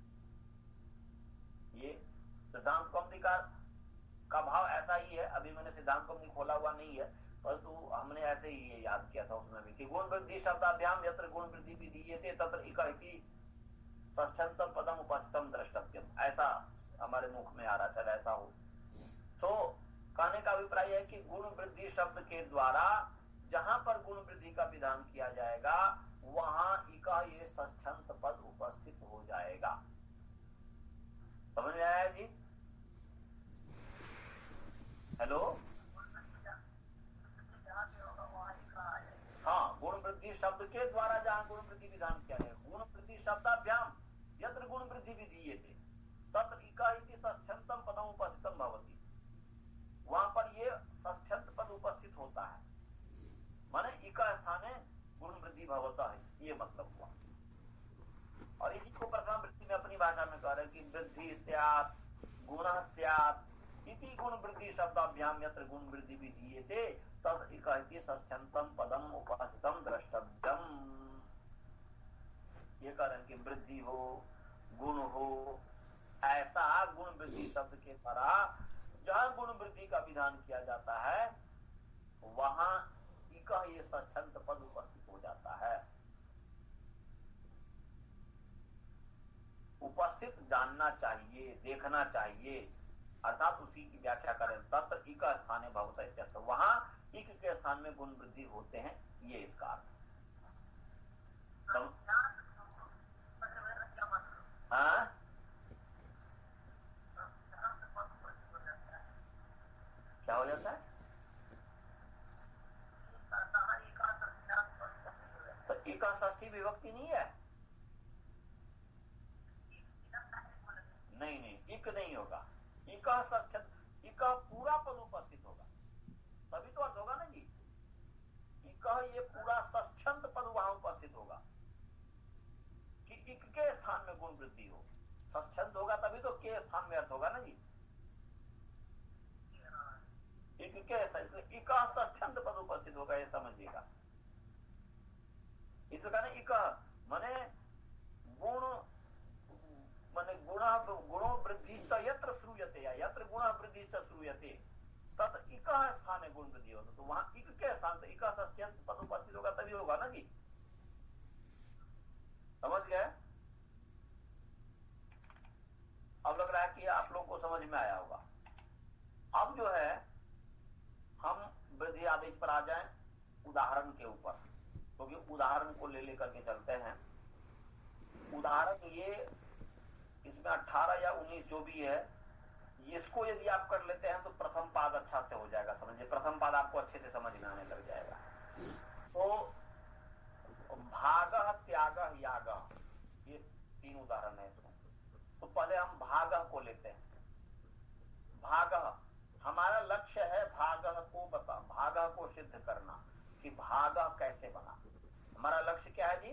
ये सिद्धांत कौमुदीकार का भाव ऐसा ही है। अभी मैंने सिद्धांत कौमुदी खोला हुआ नहीं है, परंतु हमने ऐसे ही ये याद किया था उसमें भी कि गुण वृद्धि शब्दाभ्याम यत्र गुण वृद्धि विधीयते तत्र इका इति षष्ठ्यंतम पदम उपस्थितम द्रष्टव्यम, ऐसा हमारे मुख में आ रहा, चल ऐसा हो। तो कहने का अभिप्राय है कि गुण वृद्धि शब्द के द्वारा जहां पर गुण वृद्धि का विधान किया जाएगा वहां इका ये षष्ठ्यंत पद उपस्थित हो जाएगा। समझ में आया जी? हेलो, हाँ, गुण वृद्धि शब्द के द्वारा जहां गुण वृद्धि विधान किया जाएगा, गुण वृद्धि शब्दाभ्याम यत्र गुण वृद्धि विधीयते तत्र इका इति षष्ठ्यंतम पदम उपस्थितम भवति। वहां पर ये षष्ठ्यंत पद उपस्थित होता है, माने इका स्थाने गुण वृद्धि भवता है, ये मतलब हुआ। और इसी को प्रथम वृत्ति में अपनी भाषा में कह रहे हैं कि वृद्धि स्यात् गुणः स्यात् इति गुण वृद्धि शब्दाभ्याम यत्र गुण वृद्धि विधीयते तत् इका इति षष्ठ्यंतम पदम उपस्थितम द्रष्टव्यम। ये कह रहे हैं कि वृद्धि हो, गुण हो, ऐसा गुण वृद्धि शब्द के द्वारा जहां गुण वृद्धि का विधान किया जाता है वहां इका ये षष्ठ्यंत पद उपस्थित हो जाता है। उपस्थित जानना चाहिए, देखना चाहिए, अर्थात उसी की व्याख्या करें तत्र इका स्थाने भवता इत्यर्थ। वहां इक के स्थान में गुण वृद्धि होते हैं, ये इसका अर्थ। हाँ, क्या हो जाता है? तो इका षष्ठी विभक्ति नहीं है? नहीं नहीं, इक इक नहीं होगा, इक सच्छंद, इक पूरा पद उपस्थित होगा तभी तो अर्थ होगा ना जी। इक ये पूरा सच्छंद पद वहां उपस्थित होगा कि इक के स्थान में गुण वृद्धि हो, सच्छंद होगा तभी तो के स्थान में अर्थ होगा ना जी। इक के इसलिए इक सच्छंद पद उपस्थित होगा, ये समझिएगा। इसलिए कहना इक माने गुण माने गुण गुणो वृद्धि स यत्र श्रूयते या यत्र गुण वृद्धि स श्रूयते तत् इक स्थान गुण वृद्धि होता, तो वहां इक के स्थान से इक सत्यंत पद उपस्थित होगा तभी होगा ना जी। समझ गए? अब लग रहा है कि आप लोग को समझ में आया होगा। अब जो है हम वृद्धि आदेश पर आ जाएं उदाहरण के ऊपर, क्योंकि तो उदाहरण को ले लेकर के चलते हैं। उदाहरण तो ये इसमें अठारह या उन्नीस जो भी है, इसको यदि आप कर लेते हैं तो प्रथम पाद अच्छा से हो जाएगा, समझिए प्रथम पाद आपको अच्छे से समझ में आने लग जाएगा। तो भागः त्यागः यागः, ये तीन उदाहरण है इसमें। तो पहले हम भागः को लेते हैं। भागः हमारा लक्ष्य है भागः को बता भागः को सिद्ध करना कि भागः कैसे बना। हमारा लक्ष्य क्या है जी?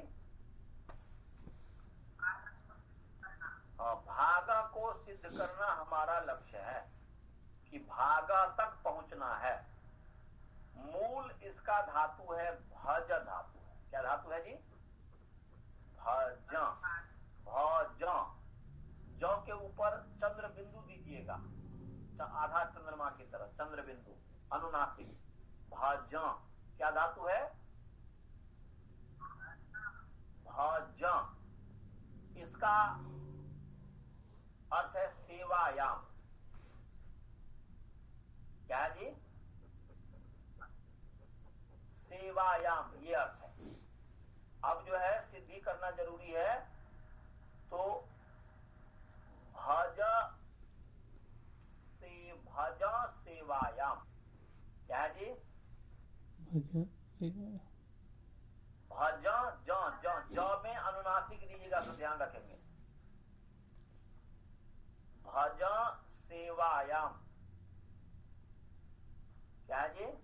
भागः को सिद्ध करना हमारा लक्ष्य है कि भागः तक पहुंचना है। मूल इसका धातु है भज धातु है। क्या धातु है जी? भज। भज जौ के ऊपर चंद्र बिंदु दीजिएगा, आधा चंद्रमा की तरह चंद्र बिंदु अनुनासिक। भज क्या धातु है? भज। इसका अर्थ है सेवायाम। क्या है जी? सेवायाम, ये अर्थ है। अब जो है सिद्धि करना जरूरी है, तो भज से भज सेवायाम। क्या है जी? भज ज ज ज में अनुनासिक दीजिएगा तो ध्यान रखेंगे। भज सेवायाम। क्या है जी?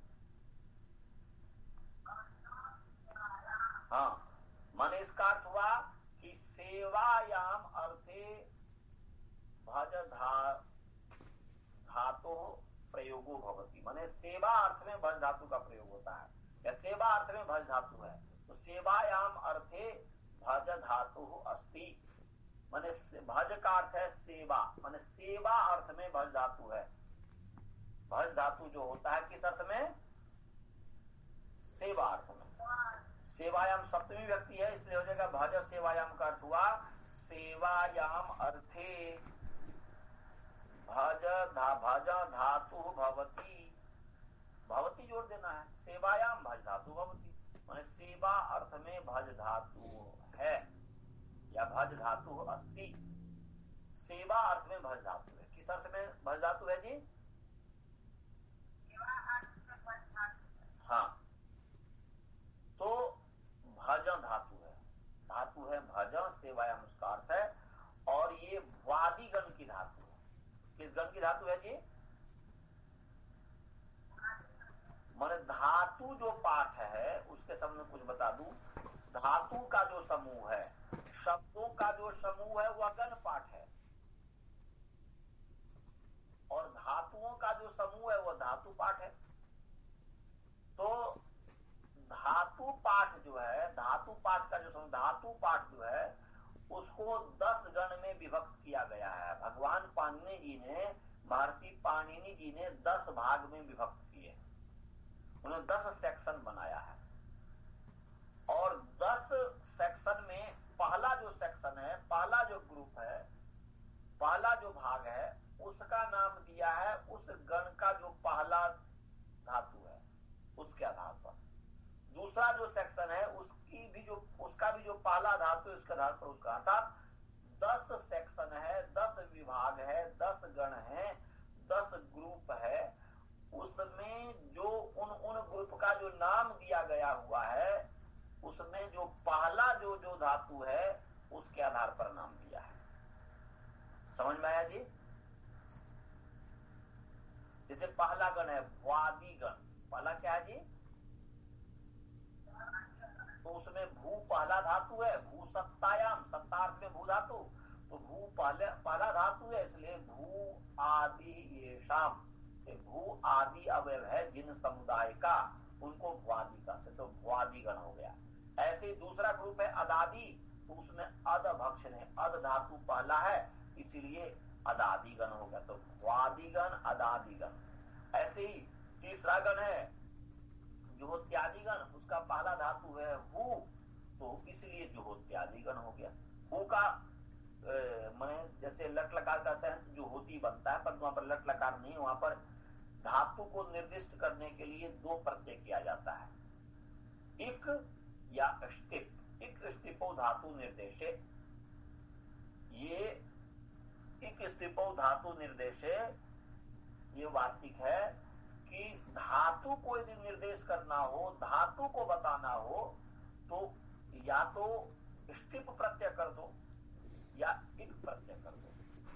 हाँ, माने इसका अर्थ हुआ कि सेवायाम अर्थे भज धा धातु प्रयोगो भवति, माने सेवा अर्थ में भज धातु का प्रयोग होता है, या सेवा अर्थ में भज धातु है। तो सेवायाम अर्थे भज धातु अस्ति, माने भज का अर्थ है सेवा, माने सेवा अर्थ में भज धातु है। भज धातु जो होता है किस अर्थ में? सेवा अर्थ में। सेवायाम सप्तमी व्यक्ति है, इसलिए हो जाएगा भज सेवायाम का अर्थ हुआ सेवायाम अर्थे भज धा भज धातु भवती। भवती जोड़ देना है, सेवायाम भज धातु भवती, माने सेवा अर्थ में भज धातु है या भज धातु अस्ति। सेवा अर्थ में भज धातु है। किस अर्थ में भज धातु है जी? हाँ, तो भजन धातु है, धातु है भजन, सेवायाम उसका अर्थ है। और ये वादिगण की धातु है। किस गण की धातु है जी? माने धातु जो पाठ है उसके सामने कुछ बता दूं। धातु का जो समूह है, शब्दों का जो समूह है वह गण पाठ है, और धातुओं का जो समूह है वह धातु पाठ है। तो धातु पाठ जो है, धातु पाठ का जो समूह, धातु पाठ जो है उसको दस गण में विभक्त किया गया है। भगवान पाणिनि जी ने, महर्षि पाणिनि जी ने दस भाग में विभक्त किए, उन्होंने दस सेक्शन बनाया है। और दस सेक्शन में पहला जो सेक्शन है, पहला जो ग्रुप है, पहला जो भाग है, उसका नाम दिया है उस गण का जो पहला धातु है उसके आधार पर। दूसरा जो सेक्शन है उसकी भी जो उसका भी जो पहला धातु है उसके आधार पर उसका, अर्थात दस सेक्शन है, दस विभाग है, दस गण है, दस ग्रुप है। उसमें जो उन उन ग्रुप का जो नाम दिया गया हुआ है उसमें जो पहला जो जो धातु है उसके आधार पर नाम दिया है। समझ में आया जी? जैसे पहला गण है वादी गण, पहला क्या है जी? तो उसमें भू पहला धातु है, भू सत्तायाम, सत्तार्थ में भू धातु, तो भू पहला पहला धातु है, इसलिए भू आदि ये शाम, भू आदि अवयव है जिन समुदाय का, उनको वादी कहते, तो वादी गण हो गया। ऐसे ही दूसरा ग्रुप है अदादि, तो उसमें अद भक्षण है, अद धातु पहला है इसीलिए अदादि गण हो गया, तो वादी गण अदादि गण। ऐसे ही तीसरा गण है जुहोत्यादि गण, उसका पहला धातु है हु, तो इसलिए जुहोत्यादि गण हो गया। हु का मैंने जैसे लट लकार कहते हैं तो जुहोती बनता है, पर वहां पर लट लकार नहीं, वहां पर धातु को निर्दिष्ट करने के लिए दो प्रत्यय किया जाता है, इक या स्टिप। इक स्टिपो धातु निर्देशे, ये इक स्टिपो धातु निर्देशे ये वार्तिक है कि धातु को यदि निर्देश करना हो, धातु को बताना हो, तो या तो स्टिप प्रत्यय कर दो या इक प्रत्यय कर दो।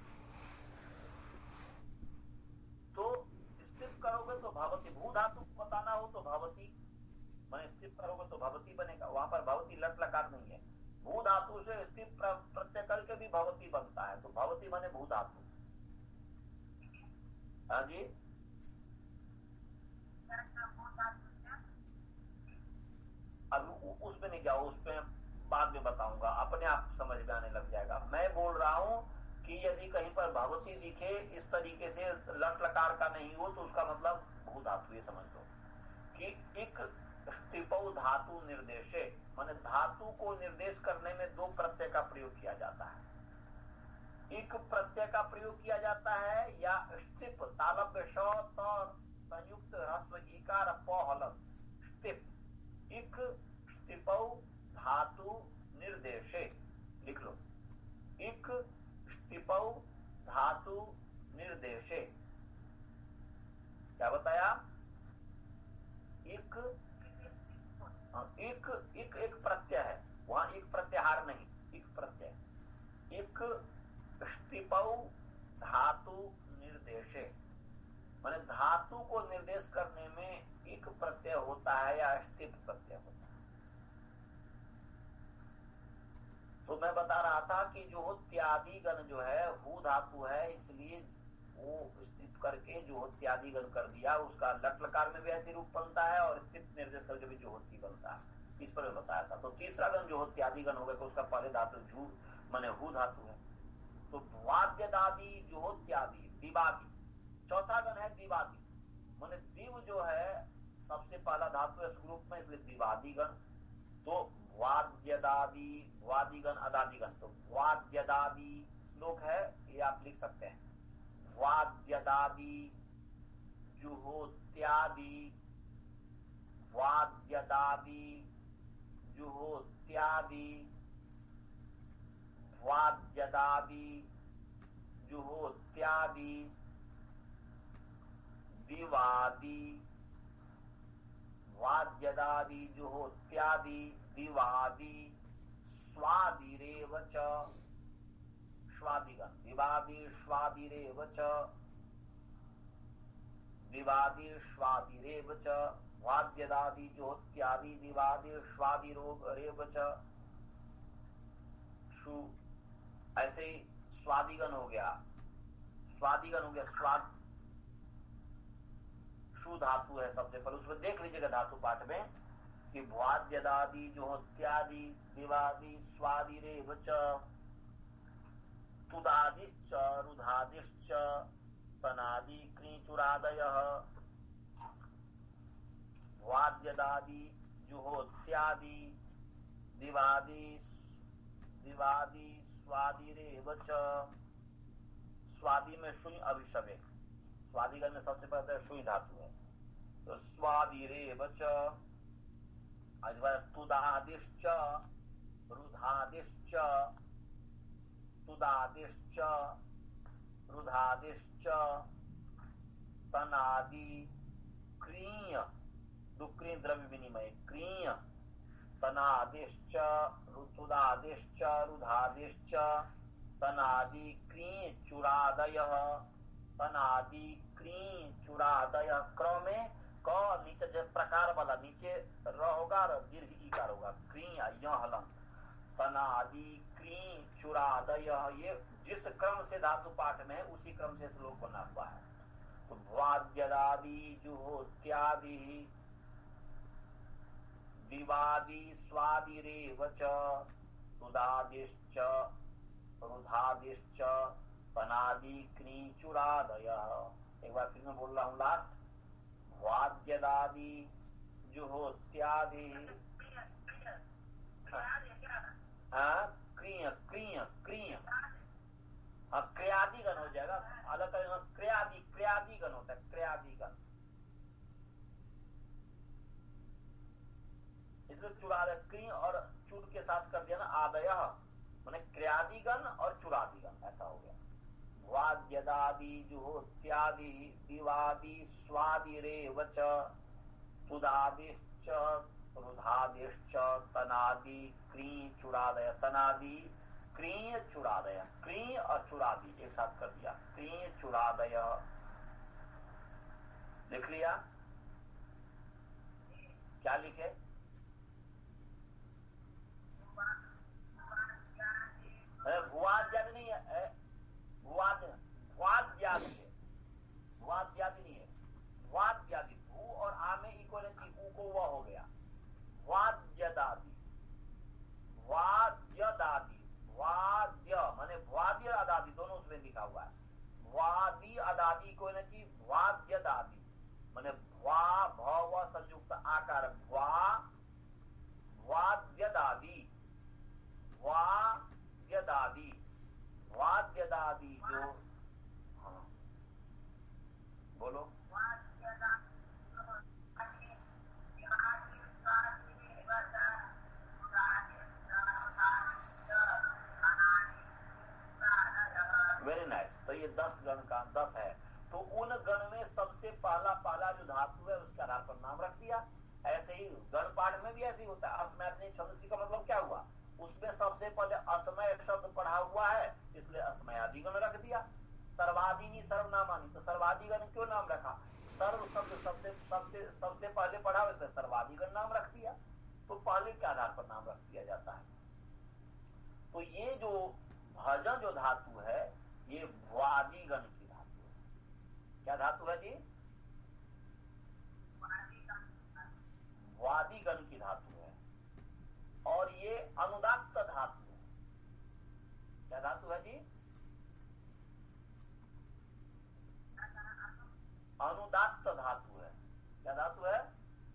तो स्टिप करोगे तो भवती, भू धातु को बताना हो तो भवती, मैंने स्टिप करोगे तो भवती बनेगा, वहां पर भवती लट लकार नहीं है। भू धातु से स्टिप प्रत्यय करके भी भवती बनता है, तो भवती बने भू धातु। हाँ जी, अभी उसमें नहीं जाओ, उसमें बाद में बताऊंगा, अपने आप समझ में आने लग जाएगा। मैं बोल रहा हूं कि यदि कहीं पर भगवती दिखे इस तरीके से लट लकार का नहीं हो, तो उसका मतलब भू धातु, ये समझ लो कि एक स्टिपौ धातु निर्देशे, माने धातु को निर्देश करने में दो प्रत्यय का प्रयोग किया जाता है। एक प्रत्यय का प्रयोग किया जाता है या स्टिप, तालव्य श त संयुक्त ह्रस्व ईकार प हलंत, स्टिप, एक स्टिपौ धातु निर्देशे, लिख लो, एक स्टिपौ धातु निर्देशे। क्या बताया? एक एक एक एक प्रत्यय है, वहां एक प्रत्याहार नहीं, एक प्रत्यय। एक स्टिपौ धातु निर्देशे, माने धातु को निर्देश करने में एक प्रत्यय होता है या स्टिप प्रत्यय होता है। तो मैं बता रहा था कि जो त्यादि गण जो है हु धातु है, इसलिए वो स्थित करके जो त्यादि गण कर दिया, उसका लट लकार में भी ऐसे रूप बनता है और स्थित निर्देश करके भी जो होती बनता है। इस पर मैं बताया था। तो तीसरा गण जो त्यादि गण हो गया, तो उसका पहले धातु झू माने हु धातु है। तो वाद्यदादि जो त्यादि दिवादी, चौथा गण है दिवादी, माने दिव जो है सबसे पहला धातु है इस ग्रुप में, इसलिए दिवादी गण। तो वाद्यदादि, वादिगण अदादिगण, तो वाद्यदादि श्लोक है, ये आप लिख सकते हैं। वाद्यदादि जुहोत्यादि, वाद्यदादि जुहोत्यादि, वाद्यदादि जुहोत्यादि, दिवादी, वाद्यदादि जुहोत्यादि, दिवादी, स्वादिरेव च, स्वादिगण, दिवादी स्वादिरेव च, दिवादी स्वादिरेव च, वाद्यदादि जुहोत्यादि, दिवादी स्वादिरेव च, शु, ऐसे ही स्वादिगण हो गया, स्वादिगण हो गया, स्वाद शु धातु है सबसे पहले, उसमें देख लीजिएगा धातु पाठ में कि वाद्यदादि जुहोत्यादि, दिवादी स्वादिरेव च, तुदादिश्च रुधादिश्च, तनादि क्रीचुरादयः, वाद्यदादि जुहोत्यादि, दिवादी दिवादी स्वादिरेव च, स्वादि में शुई अभिषवे, स्वादिगण में सबसे पहले शुई धातु है, तो स्वादिरेव च, तुदादिश्च रुधादिश्च, तुदादिश्च रुधादिश्च, तनादि क्रीय, दुक्रीय द्रव्य विनिमय, क्रीय, तनादिश्च रुदादिश्च रुधादिश्च, तनादि क्रीय चुरादयः, तनादि क्री चुरादय क्रम में क नीचे जो प्रकार वाला नीचे र होगा और दीर्घ ईकार होगा क्री यह हलन तनादि क्री चुरादय ये जिस क्रम से धातु पाठ में है उसी क्रम से श्लोक बना हुआ है। तो वाद्यदादि जुहोत्यादि विवादी स्वादिरेव च सुदादिश्च रुधादिश्च तनादि क्री चुरादय। एक बार फिर मैं बोल रहा हूँ लास्ट वाद्यदादि जुहोत्यादि क्रिय क्रिय क्रिय क्रियादिगण हो जाएगा अलग करेंगे क्रियादि क्रियादिगण होता है क्रियादिगण इसलिए चुरादय क्रिय और चूर के साथ कर दिया ना आदय माने क्रियादिगण और चुरादिगण ऐसा हो गया। वाद्यदादि जुहोत्यादि विवादी स्वादिरेव च सुदादिश्च रुधादिश्च तनादि क्री चुरादय तनादि क्री चुरादय क्री और चुरादि एक साथ कर दिया क्री चुरादय लिख लिया। क्या लिखे भुआद्यादि नहीं है भुआद भुआद्यादि है भुआद्यादि नहीं है भुआद्यादि भू और आ में इक्वलिटी ऊ को वह हो गया वाद्यदादि वाद्यदादि वाद्य माने वाद्य अदादि दोनों उसमें लिखा हुआ है वादी अदादि को नहीं वाद्यदादि माने भ्वा भव संयुक्त आकार भ्वा वाद्यदादि वाद्यदादि वाद्यदादि जो हाँ बोलो वेरी नाइस। तो ये दस गण का दस है तो उन गण में सबसे पहला पहला जो धातु है उसके आधार पर नाम रख दिया। ऐसे ही गण पाठ में भी ऐसे ही होता है। अस्मय छंदसी का मतलब क्या हुआ उसमें सबसे पहले असमय शब्द पढ़ा हुआ है इसलिए अस्मयादि गण रख दिया। सर्वादिनी सर्वनामानी तो सर्वादिगण क्यों नाम रखा सर्व शब्द सबसे सबसे सबसे पहले पढ़ा इसलिए सर्वादिगण नाम रख दिया। तो पहले के आधार पर नाम रख दिया जाता है। तो ये जो भजन जो धातु है ये वादिगण की धातु है। क्या धातु है जी वादिगण की धातु है और ये अनुदात्त धातु है। क्या धातु है जी अनुदात्त धातु है। क्या धातु है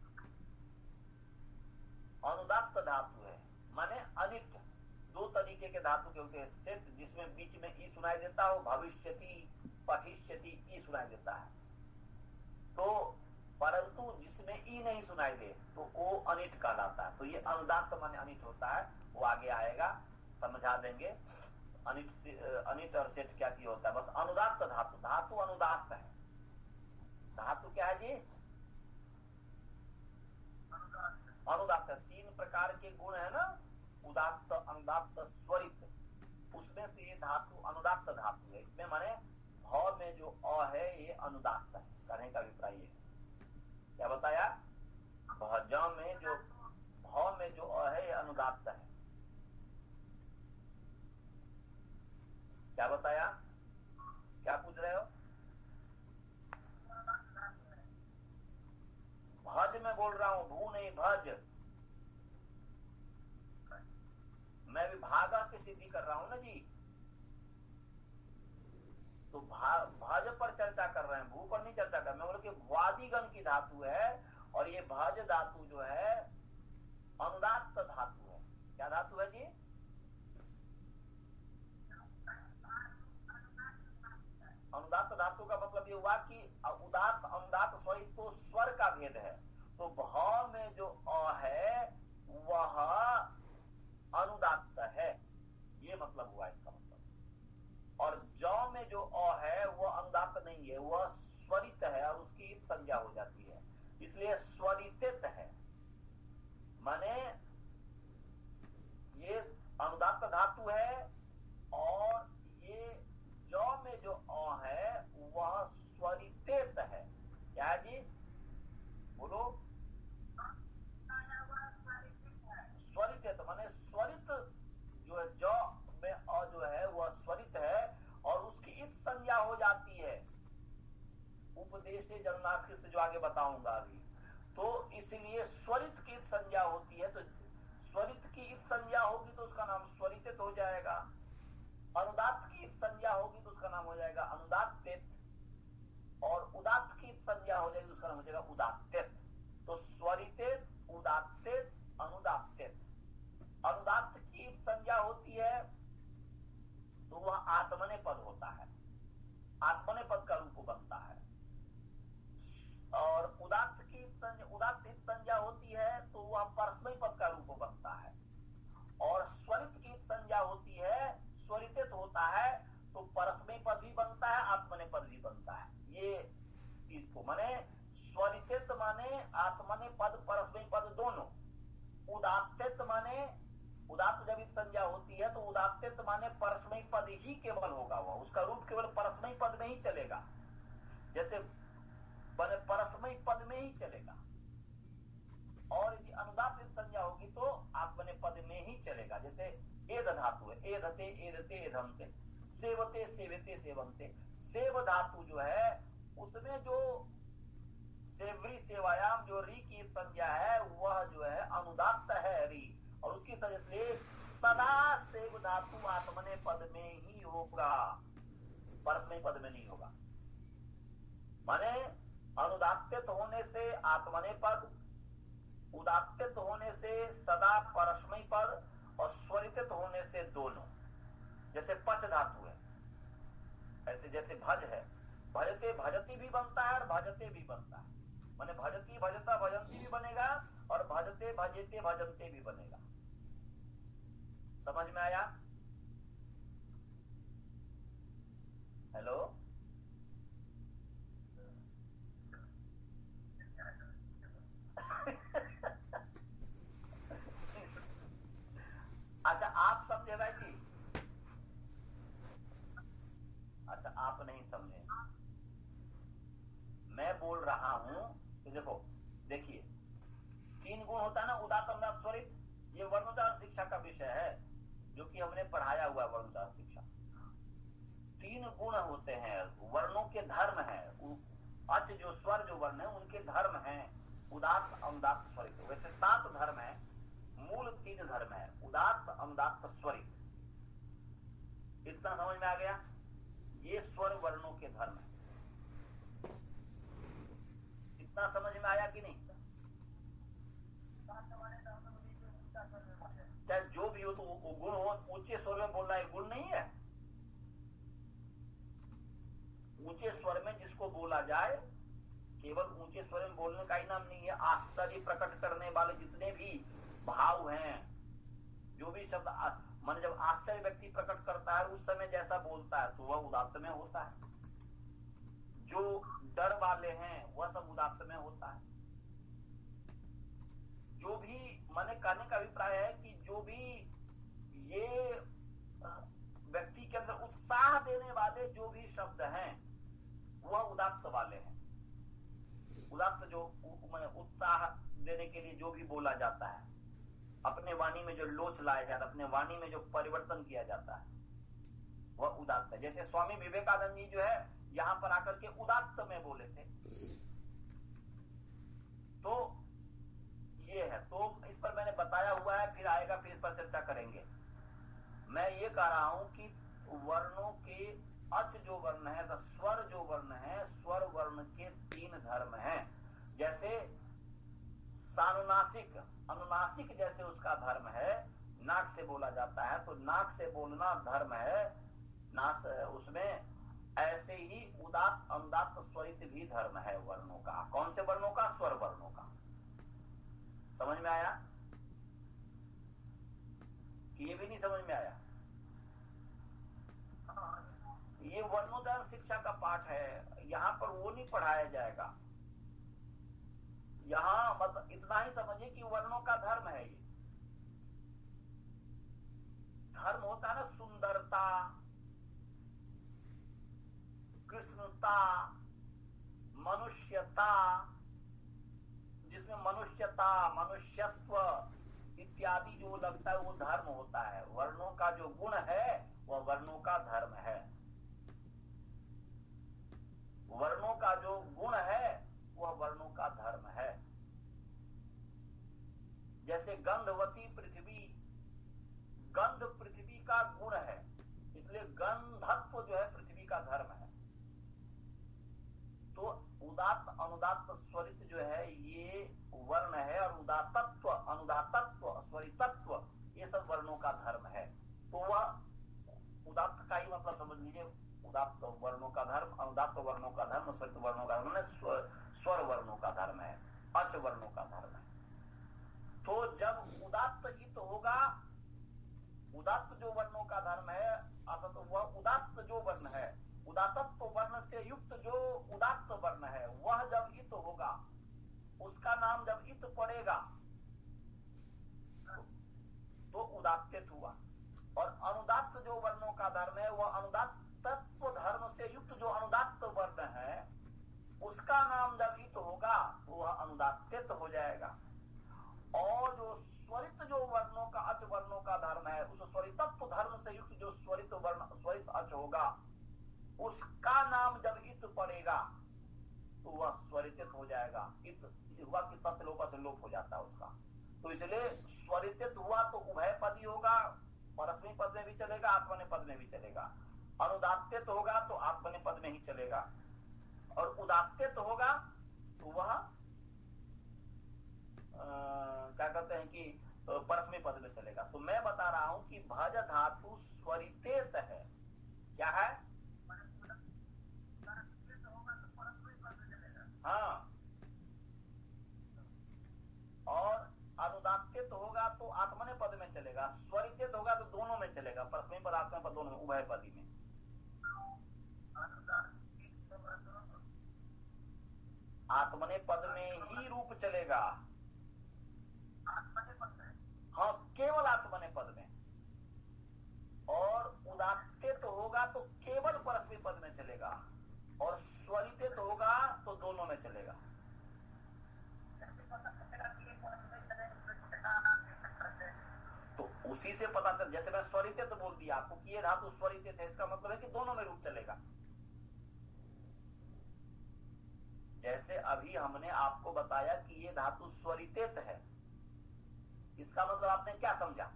अनुदात्त धातु है माने अनिट दो तरीके के धातु के होते हैं सेट जिसमें बीच में ई सुनाई देता हो भविष्यति पठिष्यति ई सुनाई देता है तो परंतु जिसमें ई नहीं सुनाई दे तो वो अनिट कहलाता है। तो ये अनुदात्त माने अनिट होता है वो आगे आएगा समझा देंगे अनिट अनिट और सेट क्या की होता है। बस अनुदात्त धातु धातु अनुदात्त है। धातु क्या है जी अनुदात्त तीन प्रकार के गुण है ना उदात्त अनुदात्त स्वरित उसमें से ये धातु अनुदात्त धातु है। इसमें माने भ में जो अ है ये अनुदात्त है कहने का अभिप्राय है। क्या बताया भज में जो भ में जो अ है ये अनुदात्त है। क्या बताया क्या पूछ रहे हो भज में बोल रहा हूं भू नहीं भज मैं भी भागा की सिद्धि कर रहा हूं ना जी। तो भज पर चर्चा कर रहे हैं भू पर नहीं चर्चा कर। मैं बोल के वादिगण की धातु है और ये भज धातु जो है अनुदात्त धातु है। क्या धातु है जी अनुदात्त धातु का मतलब ये हुआ कि उदात्त अनुदात्त स्वरित तो स्वर का भेद है। तो भ में जो अ है वह अनुदात्त है ये मतलब हुआ इसका मतलब। और ज में जो अ है वह अनुदात्त नहीं है वह स्वरित है और उसकी संज्ञा हो जाती है इसलिए स्वरितित है माने ये अनुदात्त धातु है और ये ज में जो अ है वह जो आगे बताऊंगा अभी। तो इसलिए स्वरित की संज्ञा होती है, तो स्वरित की संज्ञा होगी तो उसका नाम स्वरित हो जाएगा। अनुदात्त की संज्ञा होगी तो उसका नाम हो जाएगा अनुदात्तित, और उदात्त की संज्ञा हो जाएगी तो उसका नाम हो जाएगा उदात्तित। तो स्वरित, उदात्तित, अनुदात्तित। अनुदात्त की संज्ञा होती है तो वह आत्मने पद होता है, आत्मने पद का रूप बनता है। और उदात्त की उदात्तित संज्ञा होती है तो वह परस्मय पद का रूप बनता है। और स्वरित की संज्ञा होती है, स्वरित होता है तो परस्मय पद भी बनता है, आत्मने पद भी बनता है। ये इसको माने स्वरित माने आत्मने पद, परस्मय पद दोनों। उदात्तित माने उदात्त जब इस संज्ञा होती है तो उदात्तित माने परस्मय पद ही केवल होगा, वह उसका रूप केवल परस्मय पद में ही चलेगा। जैसे बने परस्मय पद में ही चलेगा। और यदि अनुदात्त संज्ञा होगी तो आत्मने पद में ही चलेगा। जैसे एद धातु है, एधते एदते एधमते, सेवते सेवते सेवंते। सेव धातु जो है उसमें जो सेवरी सेवायाम जो री की संज्ञा है वह जो है अनुदात्त है री, और उसकी वजह से सदा सेव धातु आत्मने पद में ही होगा, परस्मय पद में नहीं होगा। माने अनुदात्तित होने से आत्मने पद, उदात्तित होने से सदा परस्मय पद, और स्वरित होने से दोनों। जैसे पच धातु है, ऐसे जैसे भज है, भजते भजती भी बनता है और भजते भी बनता है। माने भजती भजता भजंती भी बनेगा और भजते भजेते भजंते भी बनेगा। समझ में आया? हेलो, अच्छा आप समझे भाई जी? अच्छा आप नहीं समझे, मैं बोल रहा हूं तो देखो, देखिए तीन गुण होता है ना, उदात्त अनुदात्त स्वरित। ये वर्णोच्चारण शिक्षा का विषय है जो कि हमने पढ़ाया हुआ है, वर्णोच्चारण शिक्षा। तीन गुण होते हैं, वर्णों के धर्म है। अच जो स्वर जो वर्ण है उनके धर्म है, उदात्त अनुदात्त स्वरित। वैसे सात धर्म है, मूल तीन धर्म है, उदात्त अनुदात्त स्वरित। इतना समझ में आ गया? ये स्वर वर्णों के धर्म है। इतना समझ में आया कि नहीं? चाहे जो भी हो तो वो गुण हो, ऊंचे स्वर में बोलना है, गुण नहीं है। ऊंचे स्वर में जिसको बोला जाए, केवल ऊंचे स्वर में बोलने का ही नाम नहीं है। आश्चर्य प्रकट करने वाले जितने भी भाव हैं, जो भी शब्द मान जब आश्चर्य व्यक्ति प्रकट करता है उस समय जैसा बोलता है तो वह उदात्त में होता है। जो डर वाले हैं वह सब उदात्त में होता है। जो भी मैंने कहने का अभिप्राय है कि जो भी ये व्यक्ति के अंदर उत्साह देने वाले जो भी शब्द हैं वह उदात्त वाले हैं। उदात्त जो मैंने उत्साह देने के लिए जो भी बोला जाता है, अपने वाणी में जो लोच लाया जाता है, अपने वाणी में जो परिवर्तन किया जाता है वह उदात्त है। जैसे स्वामी विवेकानंद जी जो है यहां पर आकर के उदात्त में बोले थे, तो ये है। तो इस पर मैंने बताया हुआ है, फिर आएगा, फिर इस पर चर्चा करेंगे। मैं ये कह रहा हूं कि वर्णों के अच जो वर्ण है, स्वर जो वर्ण है, स्वर वर्ण के तीन धर्म हैं। जैसे सानुनासिक, अनुनासिक जैसे उसका धर्म है, नाक से बोला जाता है तो नाक से बोलना धर्म है नास, उसमें ऐसे ही उदात्त अनुदात्त स्वरित भी धर्म है वर्णों का। कौन से वर्णों का? स्वर वर्णों का। समझ में आया कि ये भी नहीं समझ में आया? ये वर्णोच्चारण शिक्षा का पाठ है, यहाँ पर वो नहीं पढ़ाया जाएगा। यहाँ मतलब इतना ही समझिए कि वर्णों का धर्म है। ये धर्म होता है ना, सुंदरता, कृष्णता, मनुष्यता, जिसमें मनुष्यता, मनुष्यत्व इत्यादि जो लगता है वो धर्म होता है। वर्णों का जो गुण है वह वर्णों का धर्म है। वर्णों का जो गुण है वह अनुदात्त स्वरित जो है ये वर्ण है, और उदात्तत्व, अनुदात्तत्व, स्वरितत्व ये सब वर्णों का धर्म है। तो वह उदात्त का ही मतलब समझ लीजिए, उदात्त वर्णों का धर्म, अनुदात्त वर्णों का धर्म, स्वरित वर्णों का धर्म, स्वर वर्णों का धर्म है, अच वर्णों का धर्म है। तो जब उदात्त हित होगा, उदात्त जो वर्णों का धर्म है, अर्थात तो वह उदात्त जो वर्ण है, उदात्तत्व वर्ण से युक्त जो उदात्त वर्ण है, वह जब इत होगा, उसका नाम जब इत पड़ेगा तो उदात्तित हुआ। और अनुदात्त जो वर्णों का धर्म है, वह अनुदात्तत्व धर्म से युक्त जो अनुदात्त वर्ण है, उसका नाम जब इत होगा तो वह अनुदात्तित हो जाएगा। और जो स्वरित जो वर्णों का अच वर्णों का धर्म है, उस स्वरितत्व धर्म से युक्त जो स्वरित वर्ण, स्वरित अच होगा, उसका नाम जब इत पड़ेगा तो वह स्वरितित हो जाएगा। इत हुआ कितना से लोप से लोप हो जाता है उसका। तो इसलिए स्वरितित हुआ तो उभय पदी होगा, परस्मै पद में भी चलेगा, आत्मने पद में भी चलेगा। अनुदात्तित होगा तो आत्मने पद में ही चलेगा, और उदात्तित होगा तो वह क्या कहते हैं कि परस्मै पद में चलेगा। तो मैं बता रहा हूं कि भज धातु स्वरितेत है। क्या है? हाँ, और अनुदात्तित होगा तो आत्मने पद में चलेगा, स्वरितित होगा तो दोनों में चलेगा, परस्मै पद आत्मने पद दोनों में, उभय पदी में। आत्मने पद में ही रूप चलेगा। हाँ, केवल आत्मने पद में। और उदात्तित होगा तो केवल परस्मै पद में चलेगा, और स्वरितित होगा तो दोनों में चलेगा। तो उसी से पता चल, जैसे मैं स्वरितित बोल दिया आपको कि ये धातु स्वरितित है, इसका मतलब है कि दोनों में रूप चलेगा। जैसे अभी हमने आपको बताया कि ये धातु स्वरितित है, इसका मतलब आपने क्या समझा?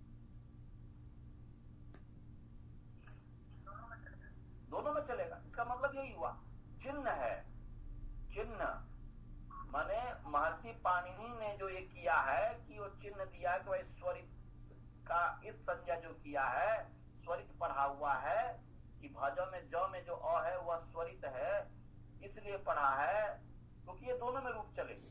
दोनों में चलेगा, इसका मतलब यही हुआ। चिन्ह है, चिन्ह माने महर्षि पाणिनि ने जो ये किया है कि वो चिन्ह दिया कि भाई स्वरित का इस संज्ञा जो किया है, स्वरित पढ़ा हुआ है कि भजो में ज में जो अ है वह स्वरित है, इसलिए पढ़ा है क्योंकि तो ये दोनों में रूप चलेगी।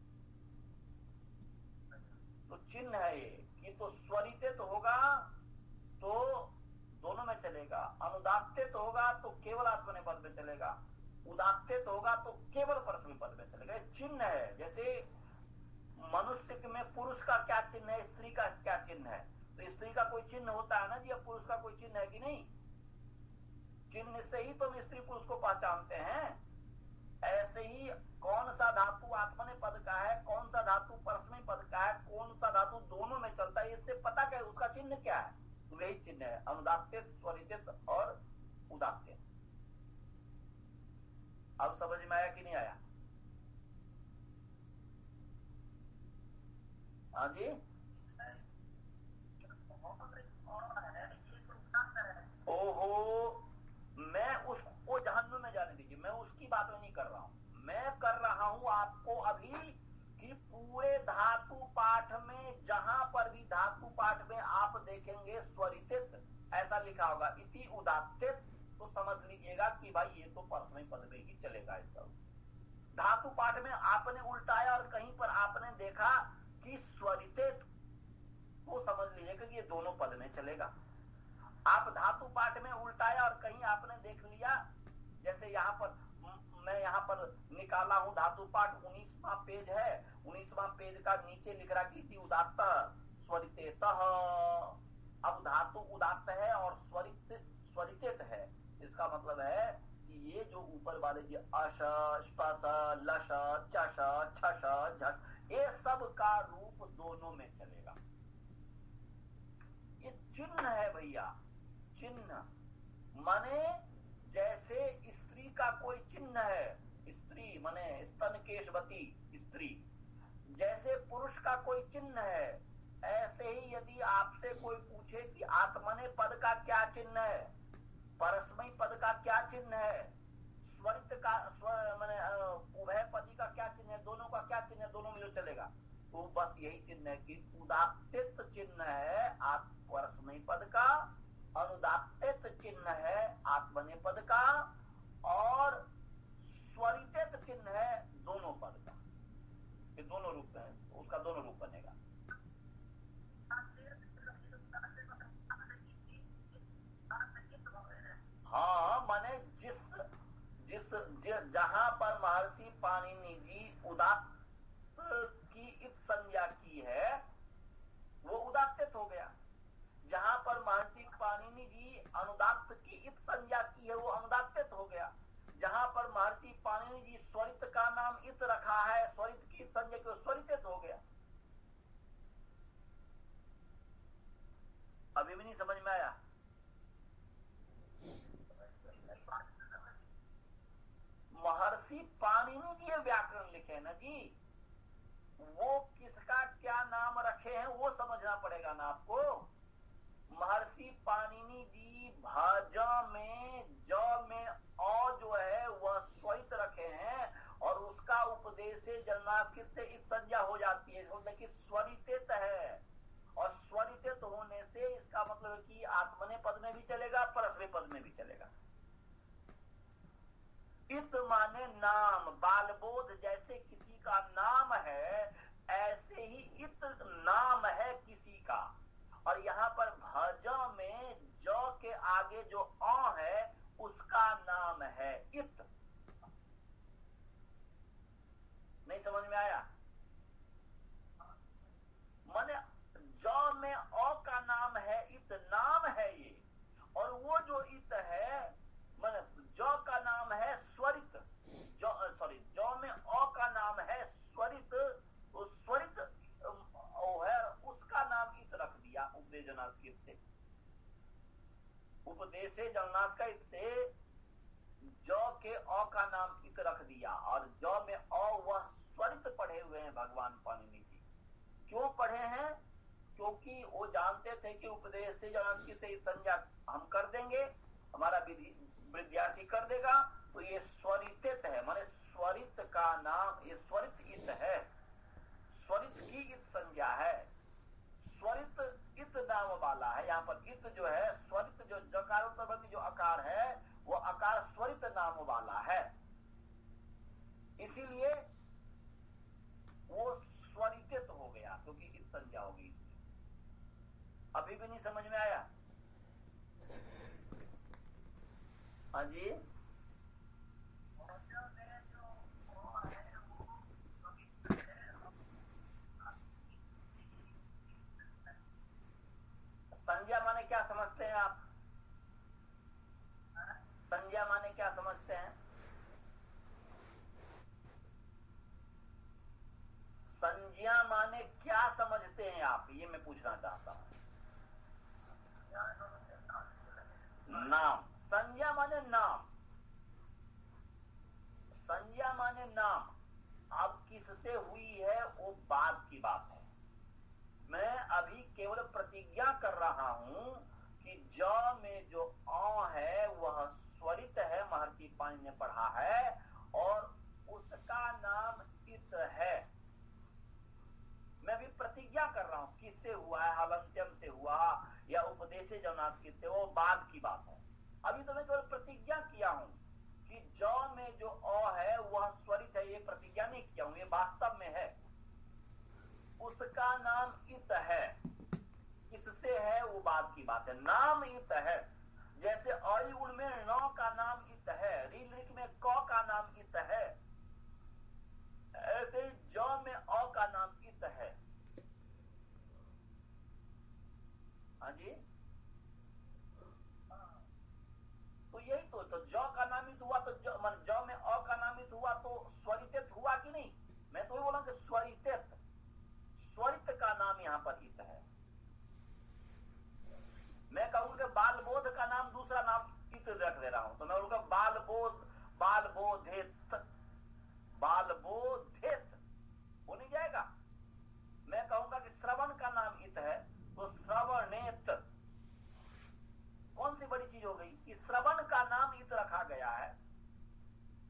तो चिन्ह है ये कि तो स्वरितित होगा तो दोनों में चलेगा, अनुदात्तित होगा तो केवल आत्मने पद में चलेगा, उदात्तित होगा तो केवल परस्मै पद में चलेगा। चिन्ह है। जैसे मनुष्य में पुरुष का क्या चिन्ह है, स्त्री का क्या चिन्ह है, तो स्त्री का कोई चिन्ह होता है ना जी, अब पुरुष का कोई चिन्ह है कि नहीं? चिन्ह से ही तो हम स्त्री पुरुष को पहचानते हैं। ऐसे ही कौन सा धातु आत्मने पद का है, कौन सा धातु परस्मै पद का है, कौन सा धातु दोनों में चलता है, इससे पता क्या है उसका चिन्ह क्या है। तो वही चिन्ह है, अनुदात्तित, स्वरितित और उदात्तित। अब समझ में आया कि नहीं आया? हाँ जी। ओहो, मैं उसको जहन्नुम में जाने दीजिए, मैं उसकी बात नहीं कर रहा हूं। मैं कर रहा हूं आपको अभी कि पूरे धातु पाठ में जहां पर भी धातु पाठ में आप देखेंगे स्वरितित ऐसा लिखा होगा, इति उदात्तित, तो समझ लीजिएगा कि भाई ये तो परस्मै पद में ही चलेगा। इसका धातु पाठ में आपने उल्टाया और कहीं पर आपने देखा कि स्वरितित, तो समझ लीजिएगा कि ये दोनों पद में चलेगा। आप धातु पाठ में उल्टाया और कहीं आपने देख लिया, जैसे यहाँ पर मैं यहाँ पर निकाला हूं धातु पाठ, उन्नीसवां पेज है, उन्नीसवां पेज का नीचे लिख रहा कि उदात्त स्वरितेतः। अब धातु उदात्त है और स्वरित स्वरितित है, इसका मतलब है कि ये जो ऊपर वाले जी अश, स्पश, लश, चश, छश, झट, ये सब का रूप दोनों में चलेगा। ये चिन्ह है भैया, चिन्ह माने जैसे स्त्री का कोई चिन्ह है, स्त्री माने स्तन केशवती स्त्री, जैसे पुरुष का कोई चिन्ह है, ऐसे ही यदि आपसे कोई पूछे कि आत्मने पद का क्या चिन्ह है, परस्मै पद का क्या चिन्ह है, स्वरित का मैंने उभय पदी का क्या चिन्ह है, दोनों का क्या चिन्ह है, दोनों में जो चलेगा तो बस यही चिन्ह है कि उदात्तित चिन्ह है परस्मैपदी पद का, अनुदात्तित चिन्ह है आत्मनेपद का, और स्वरित चिन्ह है दोनों पद का। ये दोनों रूप है, उसका दोनों रूप बनेगा। हाँ, माने जिस जिस जहां पर महर्षि पाणिनि जी उदात्त की इत संज्ञा की है वो उदात्तित हो गया, जहां पर महर्षि पाणिनि जी अनुदात्त की इत संज्ञा की है वो अनुदात्तित हो गया, जहां पर महर्षि पाणिनि जी स्वरित का नाम इत रखा है, स्वरित की संज्ञा की स्वरित हो गया। अभी भी नहीं समझ में आया? महर्षि पाणिनि जी व्याकरण लिखे ना जी, वो किसका क्या नाम रखे हैं वो समझना पड़ेगा ना आपको। महर्षि पाणिनि जी भज में ज में अ जो है वह स्वरित रखे हैं और उसका उपदेश जन्माक्षर से इस संज्ञा हो जाती है, कि स्वरित है, और स्वरित होने से इसका मतलब कि आत्मने पद में भी चलेगा, परस्मै पद में भी चलेगा। इत माने नाम, बालबोध जैसे किसी का नाम है ऐसे ही इत नाम है किसी का, और यहाँ पर भज में ज के आगे जो अ है उसका नाम है इत। नहीं समझ में आया? माने ज में अ का नाम है इत, नाम है ये, और वो जो इत है माने ज का नाम है स्वरित, सॉरी ज में अ का नाम है स्वरित, उस स्वरित है उसका नाम इत रख दिया उपदेश जन्माक्षर से, उपदेश जन्माक्षर से ज के अ का नाम इत रख दिया, और ज में अ वह स्वरित पढ़े हुए हैं भगवान पाणिनि जी। क्यों पढ़े हैं? क्योंकि वो जानते थे कि उपदेश से जन्माक्षर से संज्ञा हम कर देंगे, हमारा विद्यार्थी कर देगा, तो ये स्वरित है, माने स्वरित का नाम, ये स्वरित इत है, स्वरित की इत संज्ञा है, स्वरित इत नाम वाला है। यहाँ पर इत जो है स्वरित, जो जकारोत्तरवर्ती जो आकार है वो आकार स्वरित नाम वाला है, इसीलिए वो स्वरित हो गया क्योंकि इत संज्ञा होगी। अभी भी नहीं समझ में आया? हाँ जी, संज्ञा माने क्या समझते हैं आप? संज्ञा माने क्या समझते हैं? संज्ञा माने क्या समझते हैं आप, ये मैं पूछना चाहता हूं। नाम, संज्ञा माने नाम, संज्ञा माने नाम। अब किससे हुई है वो बाद की बात है, मैं अभी केवल प्रतिज्ञा कर रहा हूं कि ज में जो अ है वह स्वरित है, महर्षि पाणिनि ने पढ़ा है, और उसका नाम इत है। मैं भी प्रतिज्ञा कर रहा हूं, किससे हुआ है, हलंत्यम से हुआ या उपदेश जन्माक्षर से, वो बाद की बात है। अभी तो मैं केवल प्रतिज्ञा किया हूं कि ज में जो अ है वह स्वरित है, ये प्रतिज्ञा नहीं किया हूं, ये वास्तव में है। उसका नाम इत है, किससे है वो बाद की बात है, नाम इत है। जैसे अई उड़ में न का नाम इत है, रील रिक में क का नाम इत है, ऐसे ही ज में अ का नाम इत है। हाँ जी, तो यही तो, तो ज का नामित हुआ तो ज, मन ज में अ का नामित हुआ तो स्वरित हुआ कि नहीं? मैं तो ये बोला कि स्वरित, स्वरित का नाम यहाँ पर इत है। मैं कहूँ कि बाल बोध का नाम दूसरा नाम इत रख दे रहा हूं, तो मैं बोलूंगा बाल बोध, बाल बोधित, बाल बोधित हो नहीं जाएगा। मैं कहूंगा कि श्रवण का नाम इत है तो श्रवणेत, कौन सी बड़ी चीज हो गई कि श्रवण का नाम इत रखा गया है,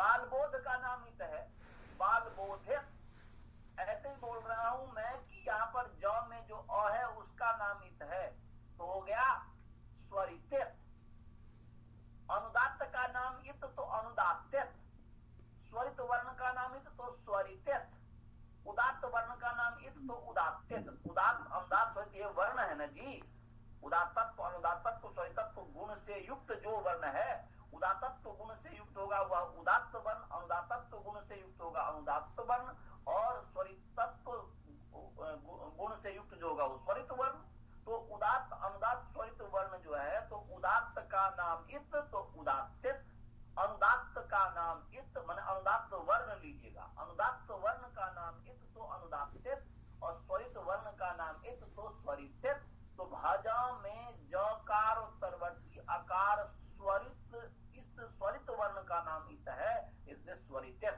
बाल बोध का नाम इत है, बाल बोधित। ऐसे ही बोल रहा हूं मैं कि यहाँ पर ज में जो अ है उसका नाम इत है, तो हो गया स्वरितित। अनुदात्त का नाम इत तो अनुदात्तित, स्वरित वर्ण का नाम इत तो स्वरितित, उदात्त वर्ण का नाम इत तो उदात्तित। उदात्त अनुदात्त स्वरित ये वर्ण है ना जी। उदात्तत्व अनुदात्तत्व स्वरितत्व गुण से युक्त जो वर्ण है, उदात्तत्व गुण से युक्त होगा वह उदात्त वर्ण, अनुदात्तत्व गुण से युक्त होगा अनुदात्त वर्ण, और स्वरितत्व गुण से युक्त जो होगा वो स्वरित वर्ण। तो उदात्त अनुदात्त स्वरित वर्ण जो है, तो उदात्त का नाम इत तो उदात्तित, अनुदात्त का नाम इत माने अनुदात्त वर्ण लीजिएगा, अनुदात्त वर्ण का नाम इत तो अनुदात्तित, और स्वरित वर्ण का नाम इत तो स्वरितित। तो भाजा में जकार उत्तरवर्ती अकार स्वरित, इस स्वरित वर्ण का नाम इत है, इसलिए स्वरितित।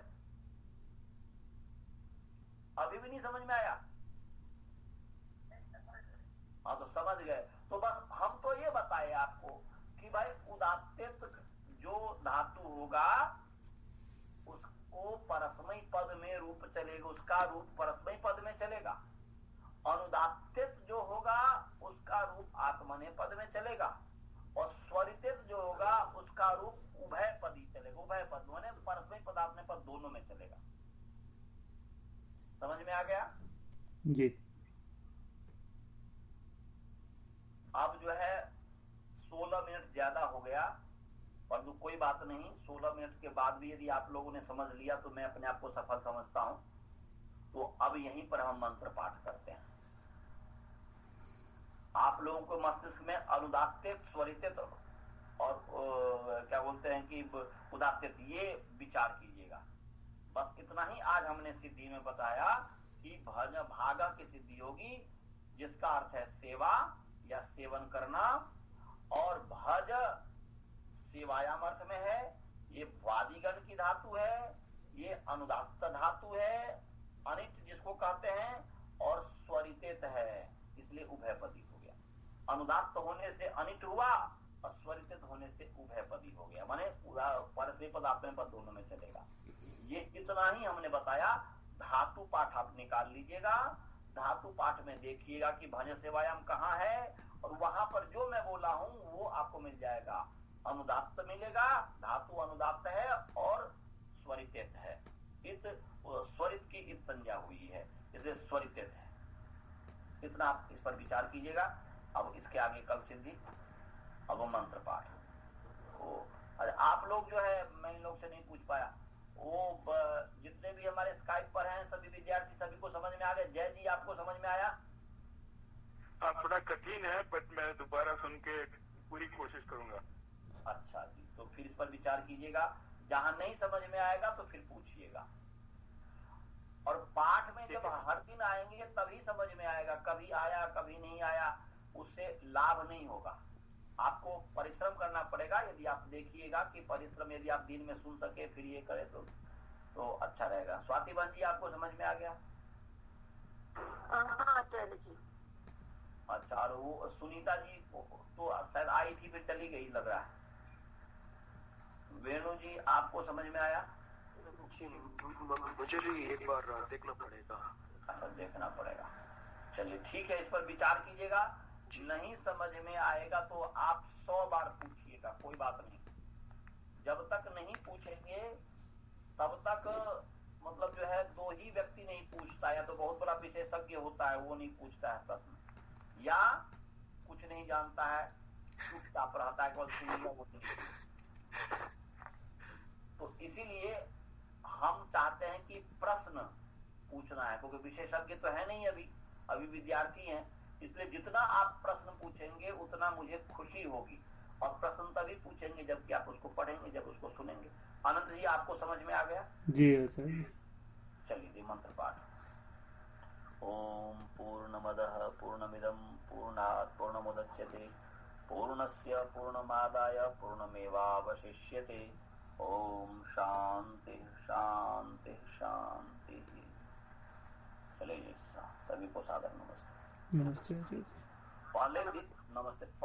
अभी भी नहीं समझ में आया? हाँ तो समझ गए। तो बस हम तो ये बताए आपको कि भाई उदात्तित जो धातु होगा उसको परस्मयी पद में रूप चलेगा, उसका रूप परस्मयी पद में चलेगा। अनुदात्तित जो होगा उसका रूप आत्मनेय पद में चलेगा, और स्वरितित जो होगा उसका रूप उभय पदी चलेगा। उभय पद माने परस्मयी पद आत्मनेय पद दोनों में चलेगा। समझ में आ गया जी। अब जो है सोलह मिनट ज्यादा हो गया, परंतु कोई बात नहीं, सोलह मिनट के बाद भी यदि आप लोगों ने समझ लिया तो मैं अपने आप को सफल समझता हूं। तो अब यहीं पर हम मंत्र पाठ करते हैं। आप लोगों को मस्तिष्क में अनुदात्तित, स्वरितित और ओ, क्या बोलते हैं कि उदात्तित, ये विचार कीजिएगा। बस इतना ही आज हमने सिद्धि में बताया कि भज भागा की सिद्धि होगी, जिसका अर्थ है सेवा या सेवन करना, और भज सेवायाम अर्थ में है, ये वादिगण की धातु है, ये अनुदात्त धातु है, अनिट जिसको कहते हैं, और स्वरितित है, इसलिए उभयपदी हो गया। अनुदात्त होने से अनिट हुआ और स्वरितित होने से उभयपदी हो गया, माने परस्मय पद आत्मनेय पद दोनों में चलेगा। ये इतना ही हमने बताया। धातु पाठ आप निकाल लीजिएगा, धातु पाठ में देखिएगा कि भज सेवायाम कहाँ है, और वहां पर जो मैं बोला हूं वो आपको मिल जाएगा। अनुदात्त मिलेगा, धातु अनुदात्त है और स्वरितित है। इत स्वरित की इत संज्ञा हुई है, इसलिए स्वरितित है। इतना आप इस पर विचार कीजिएगा। अब इसके आगे कल सिद्धि, अब मंत्र पाठ। तो आप लोग जो है, मैं इन लोग से नहीं पूछ पाया, वो जितने भी हमारे स्काइप पर हैं सभी विद्यार्थी, सभी को समझ में आ गया? जय जी, आपको समझ में आया? हाँ, थोड़ा कठिन है, बट मैं दोबारा सुन के पूरी कोशिश करूंगा। अच्छा जी, तो फिर इस पर विचार कीजिएगा। जहां नहीं समझ में आएगा तो फिर पूछिएगा। और पाठ में जब हर दिन आएंगे तभी समझ में आएगा, कभी आया कभी नहीं आया, उससे लाभ नहीं होगा। आपको परिश्रम करना पड़ेगा। यदि आप देखिएगा कि परिश्रम यदि आप दिन में सुन सके फिर ये करे तो तो अच्छा रहेगा। स्वाति बहन जी, आपको समझ में आ गया? हाँ जी। अच्छा, और वो सुनीता जी तो शायद आई थी फिर चली गई लग रहा है। वेणु जी, आपको समझ में आया? जी, मुझे भी एक बार देखना पड़ेगा। अच्छा, देखना पड़ेगा। चलिए ठीक है, इस पर विचार कीजिएगा। नहीं समझ में आएगा तो आप सौ बार पूछिएगा, कोई बात नहीं। जब तक नहीं पूछेंगे तब तक मतलब जो है दो ही व्यक्ति नहीं पूछता, या तो बहुत बड़ा विशेषज्ञ होता है वो नहीं पूछता है प्रश्न, या कुछ नहीं जानता है चुपचाप रहता है केवल सुनिएगा वो नहीं। तो इसीलिए हम चाहते हैं कि प्रश्न पूछना है, क्योंकि विशेषज्ञ तो है नहीं, अभी अभी विद्यार्थी हैं। इसलिए जितना आप प्रश्न पूछेंगे उतना मुझे खुशी होगी। और प्रश्न तभी पूछेंगे जबकि आप उसको पढ़ेंगे, जब उसको सुनेंगे। आनंद जी, आपको समझ में आ गया? जी सर। चलिए मंत्र पाठ। ओम पूर्णमदः पूर्णमिदं पूर्णात् पूर्णमुदच्यते पूर्णस्य पूर्णमादाय पूर्णमेवावशिष्यते। ओम शांति शांति शांति। चलिए सभी को सादर नमस्ते। नमस्ते जी। पहले दिन नमस्ते।